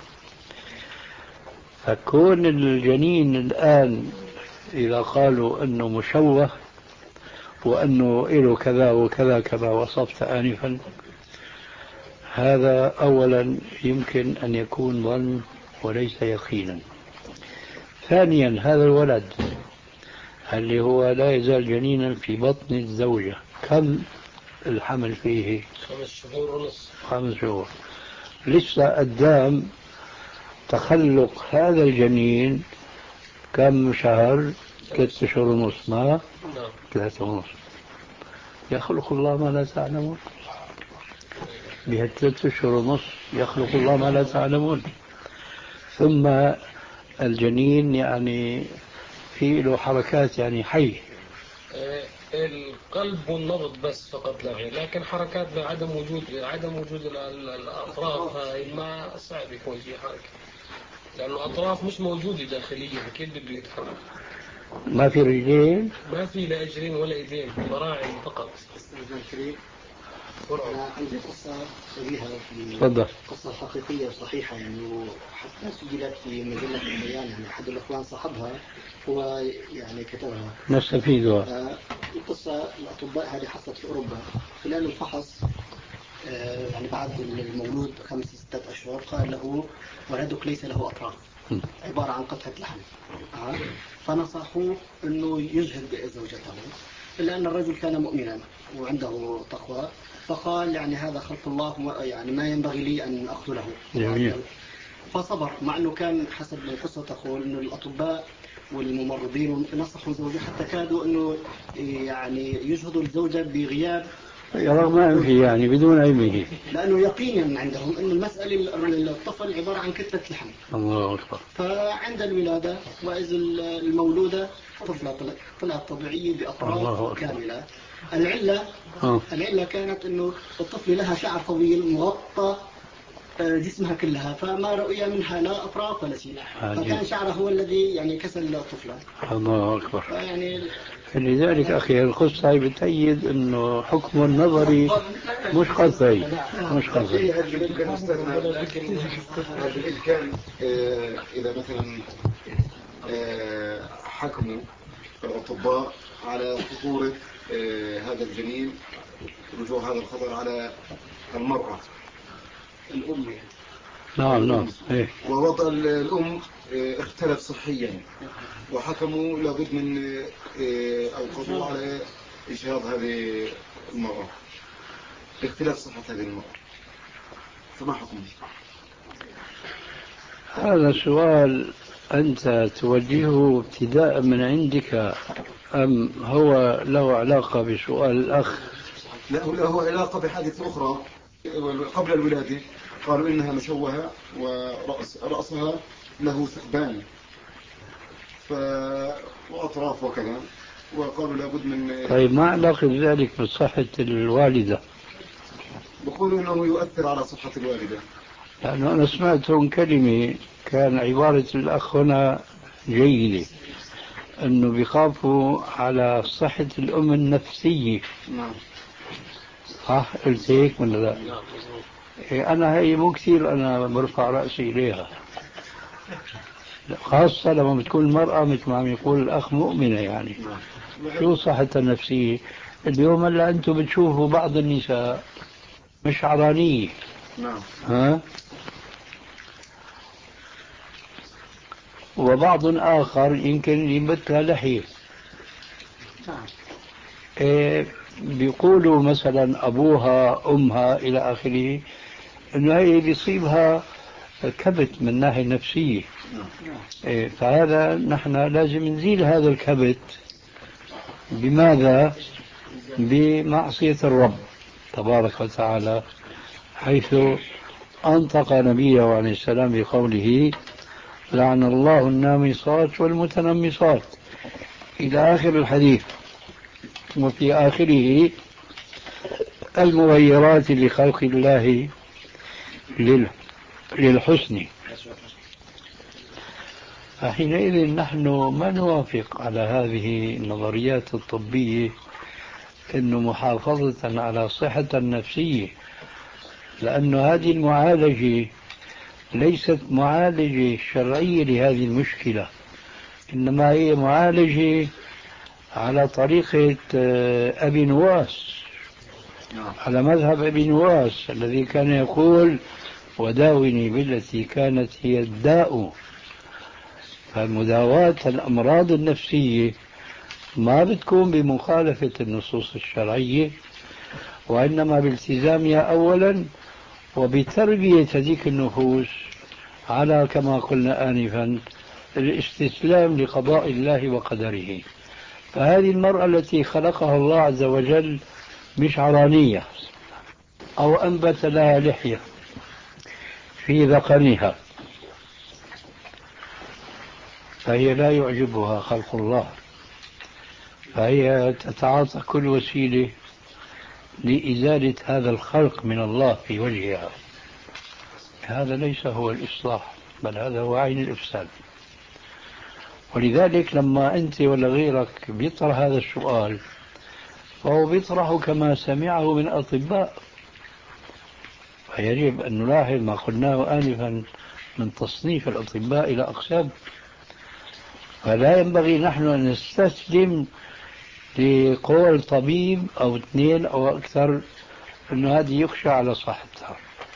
فكون الجنين الآن إذا قالوا أنه مشوه وأنه له كذا وكذا كما وصفت آنفا، هذا أولا يمكن أن يكون ظن وليس يقينا. ثانيا، هذا الولد اللي هو لا يزال جنينا في بطن الزوجة كم الحمل فيه؟ خمس شهور ونصف. خمس شهور. لسه قدام تخلق هذا الجنين كم شهر؟ ثلاثة شهور ونصف. ما ثلاثة ونصف. يخلق الله ما لا تعلمون. بهالثلاثة شهور ونصف يخلق الله ما لا تعلمون. ثم الجنين يعني في له حركات يعني حي. القلب والنبض بس فقط لا غير، لكن حركات بعدم وجود عدم وجود الأطراف هاي ما صعب يكون في حركة، لأنه الأطراف مش موجودة داخليا، كيف بده يتحرك؟ ما في رجلين؟ ما في لا رجلين ولا ايدين، براعم فقط. أنا عندي قصة شبيهة في تفضل. قصة حقيقية وصحيحة يعني، وحتى سجلت في مجلة البيان، يعني أحد الأخوان صاحبها هو يعني كتبها نستفيدها. القصة الأطباء هذه حصلت في أوروبا خلال الفحص، يعني بعد المولود خمس ستة أشهر قال له ولدك ليس له أطراف، عبارة عن قطعة لحم. فنصحوه أنه يجهد زوجته، إلا أن الرجل كان مؤمنا وعنده تقوى، فقال يعني هذا خلق الله، يعني ما ينبغي لي أن أقتله. جميل. فصبر، مع أنه كان حسب القصة تقول أن الأطباء والممرضين نصحوا زوجه حتى كادوا أنه يعني يجهدوا الزوجة بغياب رغم أنفه يعني بدون علمه، لأنه يقينا عندهم أن المسألة الطفل عبارة عن كتلة لحم. الله أكبر. فعند الولادة وإذ المولودة طفلة طلعت طبيعية بأطراف كاملة، العلة آه. العلة كانت إنه الطفل لها شعر طويل مغطى جسمها كلها، فما رؤي منها لا أطراف ولا شيء، فكان شعره هو الذي يعني كسل الطفلة. الله أكبر. يعني لذلك أخي القصة بتأيد أنه حكم النظري مش قطعي مش قطعي. بالإمكان إذا مثلا حكموا الأطباء على خطورة هذا الجنين، رجوع هذا الخطر على المرأة الأم، نعم نعم إيه. ووضع الأم اختلف صحيا، وحكموا لابد من أو قضوا على إجهاض هذه المرأة باختلاف صحة هذه المرأة، فما حكمه؟ هذا سؤال أنت توجهه ابتداء من عندك أم هو له علاقة بسؤال الأخ؟ لا، له علاقة بحادثة أخرى قبل الولادة. قالوا إنها مشوهة ورأس رأسها له ثعبان ف... وأطراف وكذا، وقالوا لابد من. طيب ما علاقة ذلك بصحة الوالدة؟ بقولوا إنه يؤثر على صحة الوالدة. لأنه أنا سمعتهم كلمة كان عبارة الأخ هنا جيدة، أنه بيخافوا على صحة الأم النفسية. نعم. صح قلت هيك ولا لا؟ إيه أنا هي مو كثير أنا برفع رأسي إليها، خاصة لما بتكون المرأة مثل ما عم يقول الأخ مؤمنة. يعني شو صحتها النفسية؟ اليوم هلا أنتم بتشوفوا بعض النساء مش عرانية. نعم. ها؟ وبعض آخر يمكن ينبت لها لحية. إيه بيقولوا مثلا أبوها أمها إلى آخره إنه هي بيصيبها كبت من ناحية نفسية. إيه فهذا نحن لازم نزيل هذا الكبت. بماذا؟ بمعصية الرب تبارك وتعالى، حيث أنطق نبيه عليه السلام بقوله لعن الله النامصات والمتنمصات إلى آخر الحديث، وفي آخره المغيرات لخلق الله للحسن. فحينئذ نحن ما نوافق على هذه النظريات الطبية إنه محافظة على صحة النفسية، لأن هذه المعالجة ليست معالجة شرعية لهذه المشكلة، إنما هي معالجة على طريقة أبي نواس، على مذهب أبي نواس الذي كان يقول وداوني بالتي كانت هي الداء. فمداواة الأمراض النفسية ما بتكون بمخالفة النصوص الشرعية، وإنما بالتزامها أولا وبتربية هذيك النفوس على كما قلنا آنفا الاستسلام لقضاء الله وقدره. فهذه المرأة التي خلقها الله عز وجل مش عرانية أو أنبت لها لحية في ذقنها، فهي لا يعجبها خلق الله، فهي تتعاطى كل وسيلة لإزالة هذا الخلق من الله في وجهها. هذا ليس هو الإصلاح، بل هذا هو عين الإفساد. ولذلك لما أنت ولا غيرك بيطرح هذا السؤال فهو بيطرحه كما سمعه من أطباء، فيجب أن نلاحظ ما قلناه آنفا من تصنيف الأطباء إلى أقسام. فلا ينبغي نحن أن نستسلم لقول طبيب أو اثنين أو أكثر أن هذه يخشى على صحتها.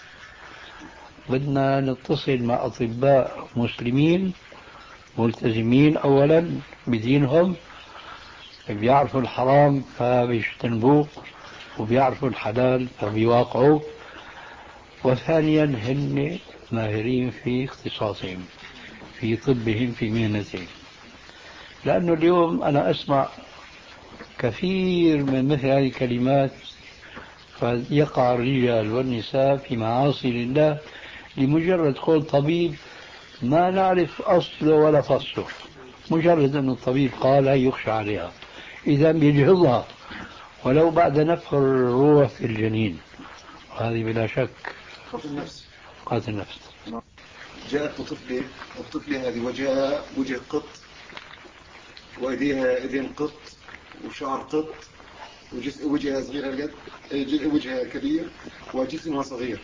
بدنا نتصل مع أطباء مسلمين ملتزمين أولا بدينهم، بيعرفوا الحرام فبيجتنبوه وبيعرفوا الحلال فبيواقعوه، وثانيا هن ماهرين في اختصاصهم في طبهم في مهنتهم. لأنه اليوم أنا أسمع كثير من مثل هذه الكلمات فيقع الرجال والنساء في معاصي لله لمجرد قول طبيب ما نعرف أصله ولا فصله، مجرد أن الطبيب قال يخشى عليها، إذا بيجهضها ولو بعد نفخ الروح في الجنين، هذه بلا شك قتل النفس. قتل النفس. جاءت بطفلة، الطفلة هذه وجهها وجه قط، وأيديها أيدين قط، وشعر قط، وجهها صغير هالقد، وجهها كبير وجسمها صغير.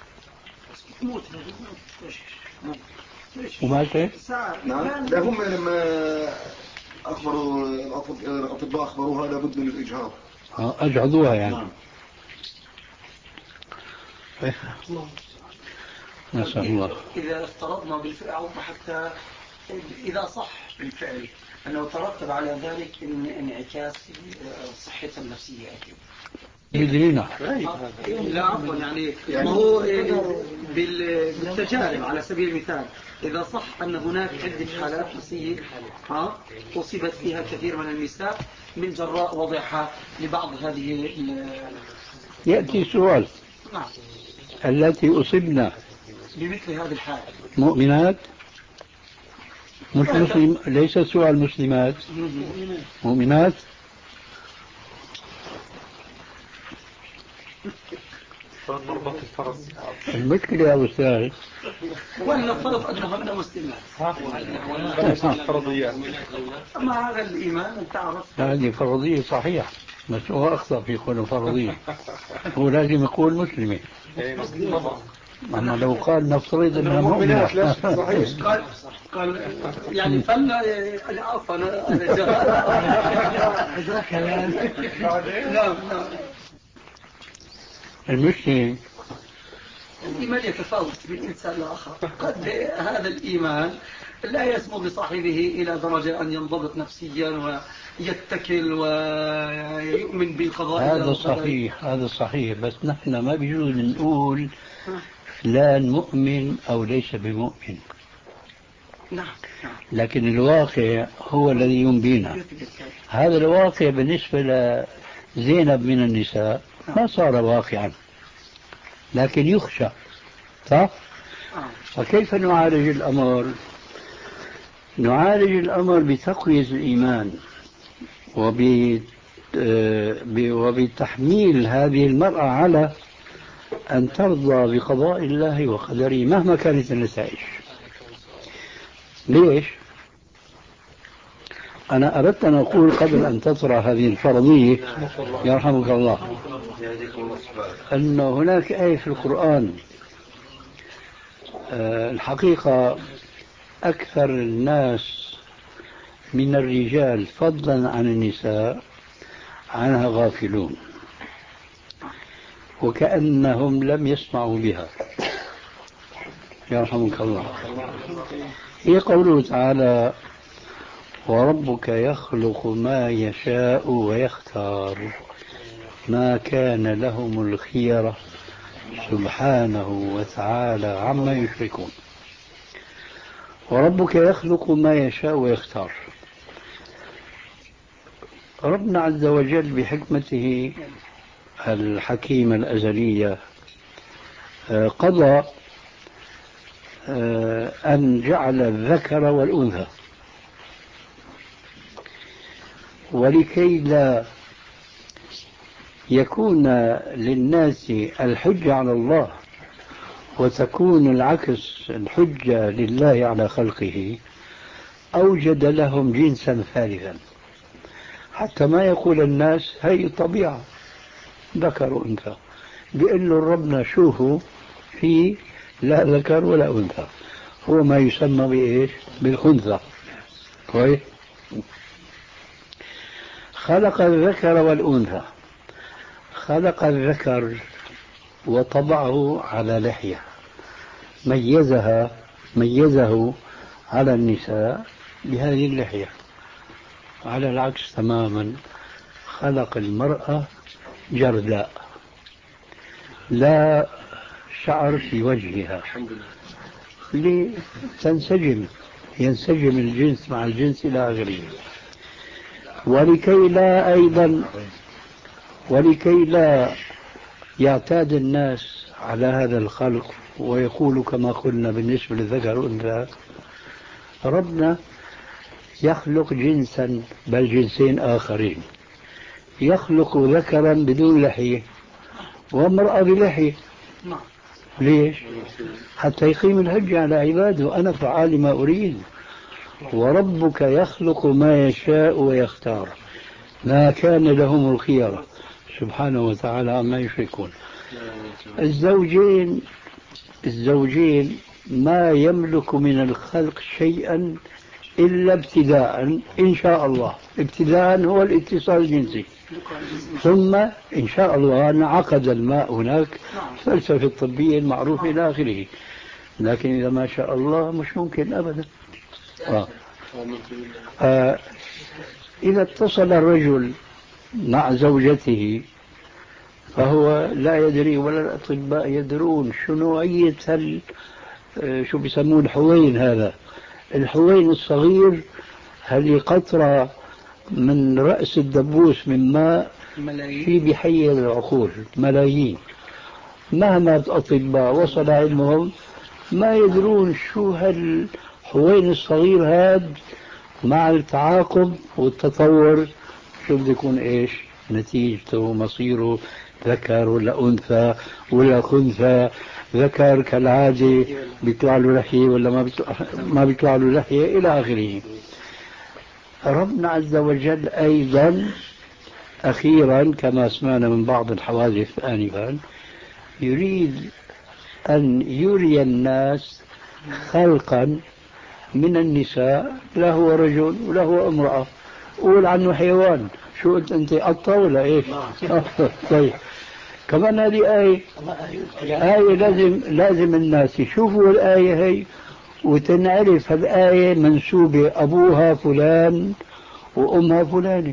وماتت؟ نعم. لا هم لما أخبروا الأطباء أخبروها لابد من الإجهاض. أجهضوها يعني. نعم. نسأل الله. إذا افترضنا بالفعل أو حتى إذا صح بالفعل أنه ترتب على ذلك إن انعكاس صحة النفسية أكيد. يدرينا. لا عفوا يعني ما هو بالتجارب على سبيل المثال إذا صح أن هناك عدة حالات نفسية ها أصيبت فيها كثير من النساء من جراء وضعها لبعض هذه. يأتي سؤال. نعم. التي أصبنا بمثل هذه الحالة مؤمنات مش مسلم، ليس سؤال مسلمات مؤمنات. المشكلة يا أستاذ ولا فرض أنهن مسلمات فرضيات. أما هذا الإيمان أن تعرف هذه فرضية صحيح، بس هو أخطأ في يقول فرضية، هو لازم يقول مسلمة. أما لو قال نفترض أنها مؤمنة قال قال يعني فن العفو نعم نعم. المشكلة الإيمان يتفاوت من إنسان لآخر. قد هذا الإيمان لا يسمو بصاحبه إلى درجة أن ينضبط نفسيا ويتكل ويؤمن بالقضاء. هذا صحيح، هذا صحيح، بس نحن ما بيجوز نقول فلان مؤمن أو ليس بمؤمن. نعم. لكن الواقع هو الذي ينبينا. هذا الواقع بالنسبة لزينب من النساء ما صار واقعا، لكن يخشى، صح؟ فكيف نعالج الأمر؟ نعالج الأمر بتقوية الإيمان وبتحميل هذه المرأة على أن ترضى بقضاء الله وقدره مهما كانت النتائج. ليش؟ أنا أردت أن أقول قبل أن تطرح هذه الفرضية يرحمك الله أن هناك آية في القرآن الحقيقة أكثر الناس من الرجال فضلا عن النساء عنها غافلون وكأنهم لم يسمعوا بها يرحمك الله. هي قوله تعالى وربك يخلق ما يشاء ويختار ما كان لهم الخيرة سبحانه وتعالى عما يشركون. وربك يخلق ما يشاء ويختار. ربنا عز وجل بحكمته الحكيمة الأزلية قضى أن جعل الذكر والأنثى، ولكي لا يكون للناس الحجة على الله وتكون العكس الحجة لله على خلقه أوجد لهم جنسا ثالثا حتى ما يقول الناس هي الطبيعة ذكر وأنثى. بيقول له ربنا شوفوا في لا ذكر ولا أنثى، هو ما يسمى بإيش؟ بالخنثى. كويس. خلق الذكر والأنثى. خلق الذكر وطبعه على لحية ميزها ميزه على النساء بهذه اللحية. على العكس تماما خلق المرأة جرداء لا شعر في وجهها لتنسجم ينسجم الجنس مع الجنس إلى آخره. ولكي لا أيضا ولكي لا يعتاد الناس على هذا الخلق ويقول كما قلنا بالنسبة للذكر والأنثى ربنا يخلق جنسا بل جنسين آخرين يخلق ذكرا بدون لحية وامرأة بلحية. ليش؟ حتى يقيم الحجة على عباده، وأنا فعال ما أريد، وربك يخلق ما يشاء ويختار، ما كان لهم الخيرة سبحانه وتعالى عما يشركون. الزوجين الزوجين ما يملك من الخلق شيئا إلا ابتداء إن شاء الله. ابتداء هو الاتصال الجنسي، ثم إن شاء الله انعقد الماء هناك، فلسفة الطبية المعروفة إلى آخره. لكن إذا ما شاء الله مش ممكن أبدا. آه. آه. إذا اتصل الرجل مع زوجته فهو لا يدري ولا الأطباء يدرون شو نوعية هل شو بيسمون الحوين. هذا الحوين الصغير هل قطرة من رأس الدبوس من ماء في بحير العقول ملايين. مهما الأطباء وصل علمهم ما يدرون شو هالحوين الصغير هذا مع التعاقب والتطور شو بده يكون ايش نتيجته ومصيره، ذكر ولا أنثى ولا خنثى. ذكر كالعادة بيطلع له لحية ولا ما بيطلع, ما بيطلع له لحية إلى آخره. ربنا عز وجل أيضا أخيرا كما سمعنا من بعض الحوادث آنفا يريد أن يري الناس خلقا من النساء، لا هو رجل ولا هو امرأة. قول عنه حيوان، شو قلت أنت قطة ولا إيش؟ طيب كمان هذه آية آية لازم لازم الناس يشوفوا الآية هي وتنعرف الآية منسوبة أبوها فلان وأمها فلانة.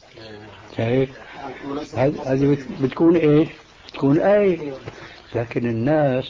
هذه بتكون إيش؟ بتكون آية. لكن الناس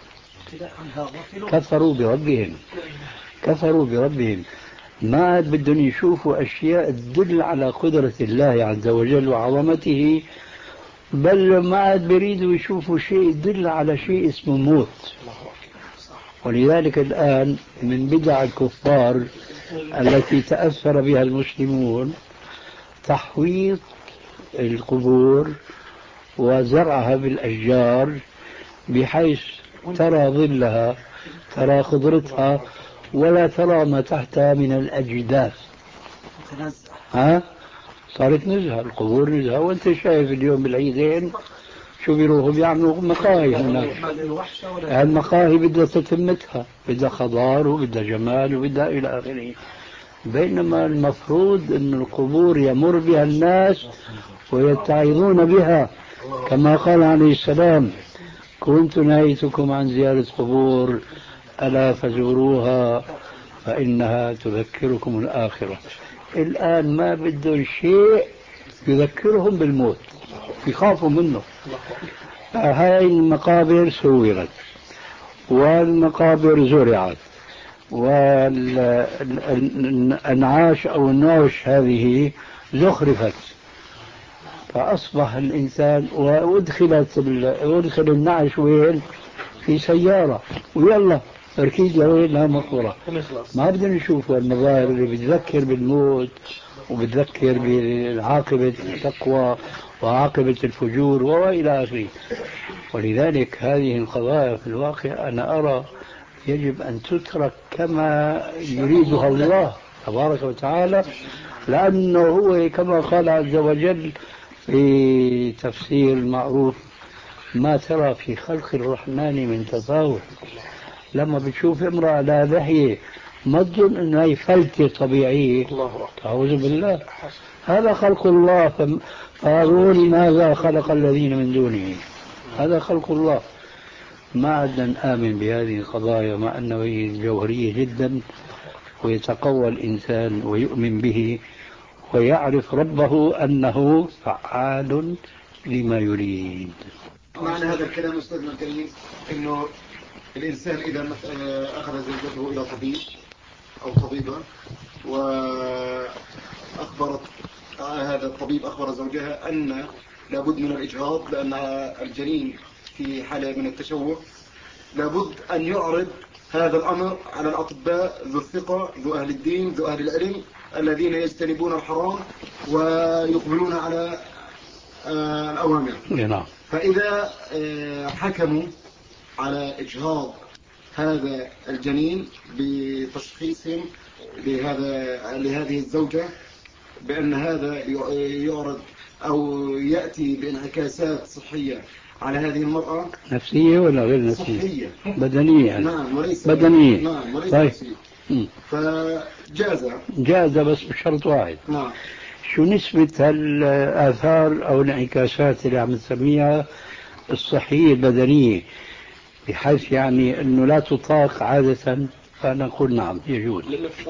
كفروا بربهم كفروا بربهم ما عاد بدهم يشوفوا أشياء تدل على قدرة الله عز وجل وعظمته، بل ما عاد بيريدوا يشوفوا شيء يدل على شيء اسمه موت. ولذلك الآن من بدع الكفار التي تأثر بها المسلمون تحويط القبور وزرعها بالأشجار بحيث ترى ظلها ترى خضرتها ولا ترى ما تحتها من الأجداث. ها صارت نزهة، القبور نزهة. وانت شايف اليوم بالعيدين شو بيروحوا بيعملوا مقاهي هناك. المقاهي بدها تتمتها، بدها خضار وبدها جمال وبدها إلى آخره. بينما المفروض أن القبور يمر بها الناس ويتعظون بها، كما قال عليه السلام: كنت نهيتكم عن زيارة قبور ألا فزوروها فإنها تذكركم الآخرة. الآن ما بدهم شيء يذكرهم بالموت، يخافوا منه. هاي المقابر سورت والمقابر زرعت والأنعاش أو النوش هذه زخرفت، فأصبح الإنسان وأدخلت أدخل النعش وين؟ في سيارة ويلا تركيز لوين؟ لا مقبرة. ما بدنا نشوف المظاهر اللي بتذكر بالموت وبتذكر بعاقبة التقوى وعاقبة الفجور وإلى آخره. ولذلك هذه القضايا في الواقع أنا أرى يجب أن تترك كما يريدها الله تبارك وتعالى، لأنه هو كما قال عز وجل في تفسير معروف: ما ترى في خلق الرحمن من تفاوت. لما بتشوف امرأة لا لحية ما تظن انها هي فلتة طبيعية، أعوذ بالله، هذا خلق الله. فاروني ماذا خلق الذين من دونه، هذا خلق الله. ما عدنا نآمن بهذه القضايا مع أنه هي جوهرية جدا، ويتقوى الإنسان ويؤمن به ويعرف ربه أنه فعال لما يريد. معنى هذا الكلام أستاذنا الكريم أنه الإنسان إذا أخذ زوجته إلى طبيب أو طبيبة وأخبرت هذا الطبيب أخبر زوجها أن لابد من الإجهاض لأن الجنين في حالة من التشوه، لابد أن يعرض هذا الأمر على الأطباء ذو الثقة ذو أهل الدين ذو أهل العلم الذين يجتنبون الحرام ويقبلون على آه الأوامر. نعم. فإذا آه حكموا على إجهاض هذا الجنين بتشخيص لهذا لهذه الزوجة بأن هذا يعرض أو يأتي بانعكاسات صحية على هذه المرأة، نفسية ولا غير نفسية؟ صحية بدنية يعني. نعم وليس بدنية. نعم وليس طيب. نفسية. فجاز جاز بس بشرط واحد. نعم. شو نسبة الآثار أو الانعكاسات اللي عم تسميها الصحية البدنية بحيث يعني أنه لا تطاق عادة؟ فنقول نعم يجوز.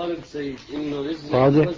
واضح؟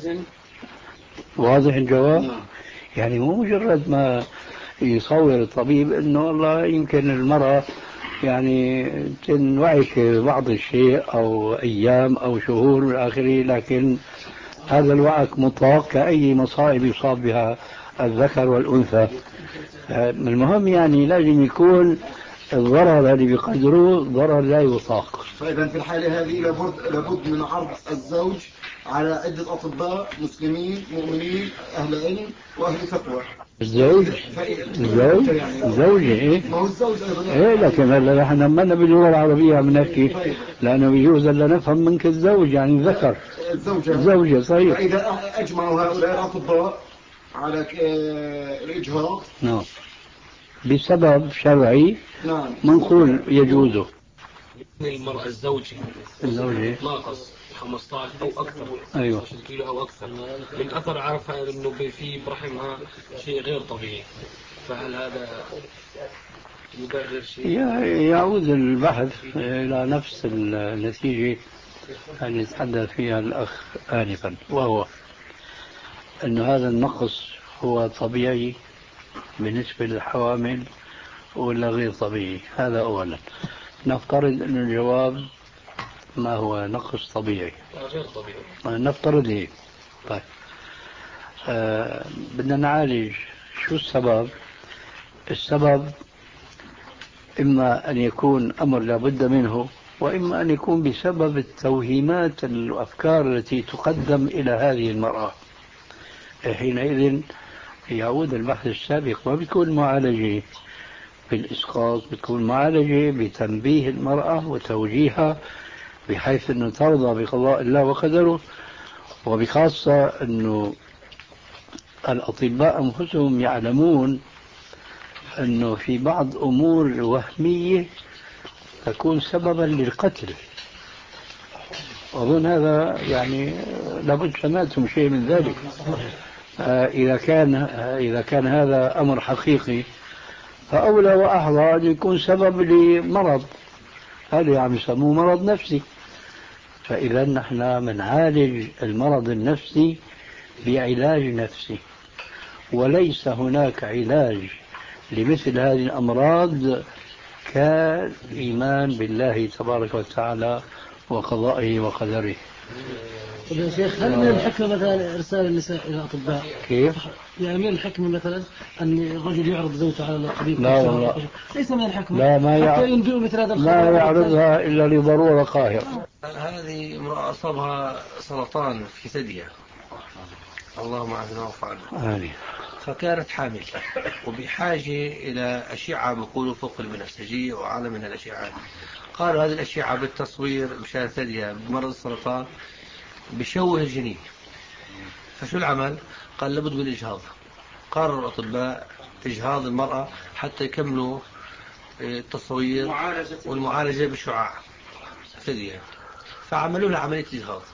واضح الجواب؟ نعم. يعني مو مجرد ما يصور الطبيب أنه والله يمكن المرأة يعني تنوعك بعض الشيء أو أيام أو شهور إلى آخره، لكن هذا الوعك مطلق كأي مصائب يصاب بها الذكر والأنثى. المهم يعني لازم يكون الضرر اللي بيقدروه ضرر لا يطاق. فإذا في الحالة هذه لابد لابد من عرض الزوج على عدة أطباء مسلمين مؤمنين أهل علم وأهل تقوى. الزوج الزوج زوجة إيه؟ ما هو الزوج أيضا. إيه لكن هلا نحن ما نبي باللغة العربية عم نحكي، لأنه بيجوز ألا نفهم منك الزوج يعني الذكر. الزوجة. الزوجة صحيح. فإذا أجمعوا هؤلاء الأطباء على الإجهاض نعم بسبب شرعي نعم منقول يجوزه. المرأة الزوجة الزوجة ناقص خمسة عشر أو أكثر. أيوة. عشرة كيلو أو أكثر من أثر عرفها إنه في برحمها شيء غير طبيعي، فهل هذا يبرر شيء؟ يعود البحث إلى نفس النتيجة اللي تحدث فيها الأخ آنفا، وهو أن هذا النقص هو طبيعي بالنسبة للحوامل ولا غير طبيعي. هذا أولا. نفترض أن الجواب ما هو نقص طبيعي. غير طبيعي. نفترض هيك. طيب آه بدنا نعالج شو السبب. السبب إما أن يكون أمر لابد منه، وإما أن يكون بسبب التوهيمات الأفكار التي تقدم إلى هذه المرأة. حينئذ يعود البحث السابق ما بيكون معالجة بالإسقاط، بتكون معالجة بتنبيه المرأة وتوجيهها بحيث أنه ترضى بقضاء الله وقدره، وبخاصة أنه الأطباء أنفسهم يعلمون أنه في بعض أمور وهمية تكون سببا للقتل. أظن هذا يعني لابد سمعتم شيء من ذلك. آه إذا كان آه إذا كان هذا أمر حقيقي فأولى وأحرى أن يكون سبب لمرض، هذا عم يسموه مرض نفسي. فإذا نحن بنعالج المرض النفسي بعلاج نفسي، وليس هناك علاج لمثل هذه الأمراض كالإيمان بالله تبارك وتعالى وقضائه وقدره. طيب يا شيخ، هل من الحكمة مثلا إرسال النساء إلى أطباء؟ كيف؟ يعني من الحكمة مثلا أن الرجل يعرض زوجته على الطبيب؟ لا والله ليس من الحكمة. لا ما حتى ينبئوا مثل هذا الخبر. لا يعرضها إلا لضرورة قاهرة. هذه امرأة أصابها سرطان في ثديها، اللهم عافنا واعف عنها، فكانت حامل وبحاجة إلى أشعة بيقولوا فوق البنفسجية وأعلى من الأشعة. قالوا هذه الأشعة بالتصوير مشان ثديها بمرض السرطان بشوه الجنين. فشو العمل؟ قال لابد من الإجهاض. قرر الأطباء إجهاض المرأة حتى يكملوا التصوير والمعالجة بالشعاع ثديها. فعملوا لها عملية إجهاض،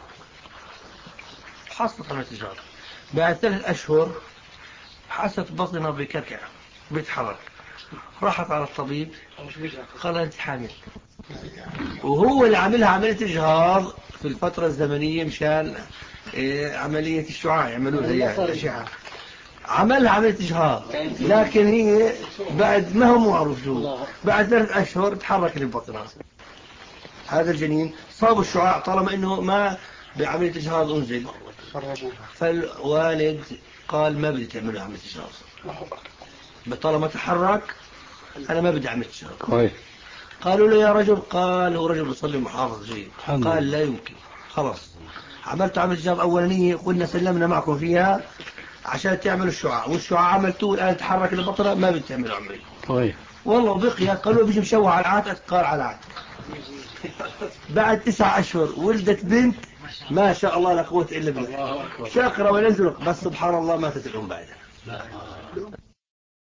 حصلت عملية إجهاض. بعد ثلاث أشهر حست بطنها بكركع بيتحرك، راحت على الطبيب قال أنت حامل، وهو اللي عملها عملية إجهاض في الفترة الزمنية مشان عملية الشعاع يعملوا لها الأشعة. عملها عملية إجهاض، لكن هي بعد ما هو معروف شو بعد ثلاث أشهر تحرك البطنها. هذا الجنين صاب الشعاع طالما إنه ما بعملية إجهاض أنزل. فالوالد قال ما بدي تعملوا عملية إجهاض، طالما تحرك أنا ما بدي عملية إجهاض. قالوا له يا رجل، قال هو رجل يصلي محافظ جيد، قال لا يمكن، خلاص عملت عملية إجهاض أولانية قلنا سلمنا معكم فيها، عشان تعملوا الشعاع، والشعاع عملتوه الآن تحرك البطرة ما بتعملوا عمري. طيب والله بقي قالوا بيجي مشوه على العاتق، قال على العاتق. بعد تسعة أشهر ولدت بنت ما شاء الله لا قوة إلا بالله، شاكرة ولا ينزل، بس سبحان الله ماتت الأم بعدها.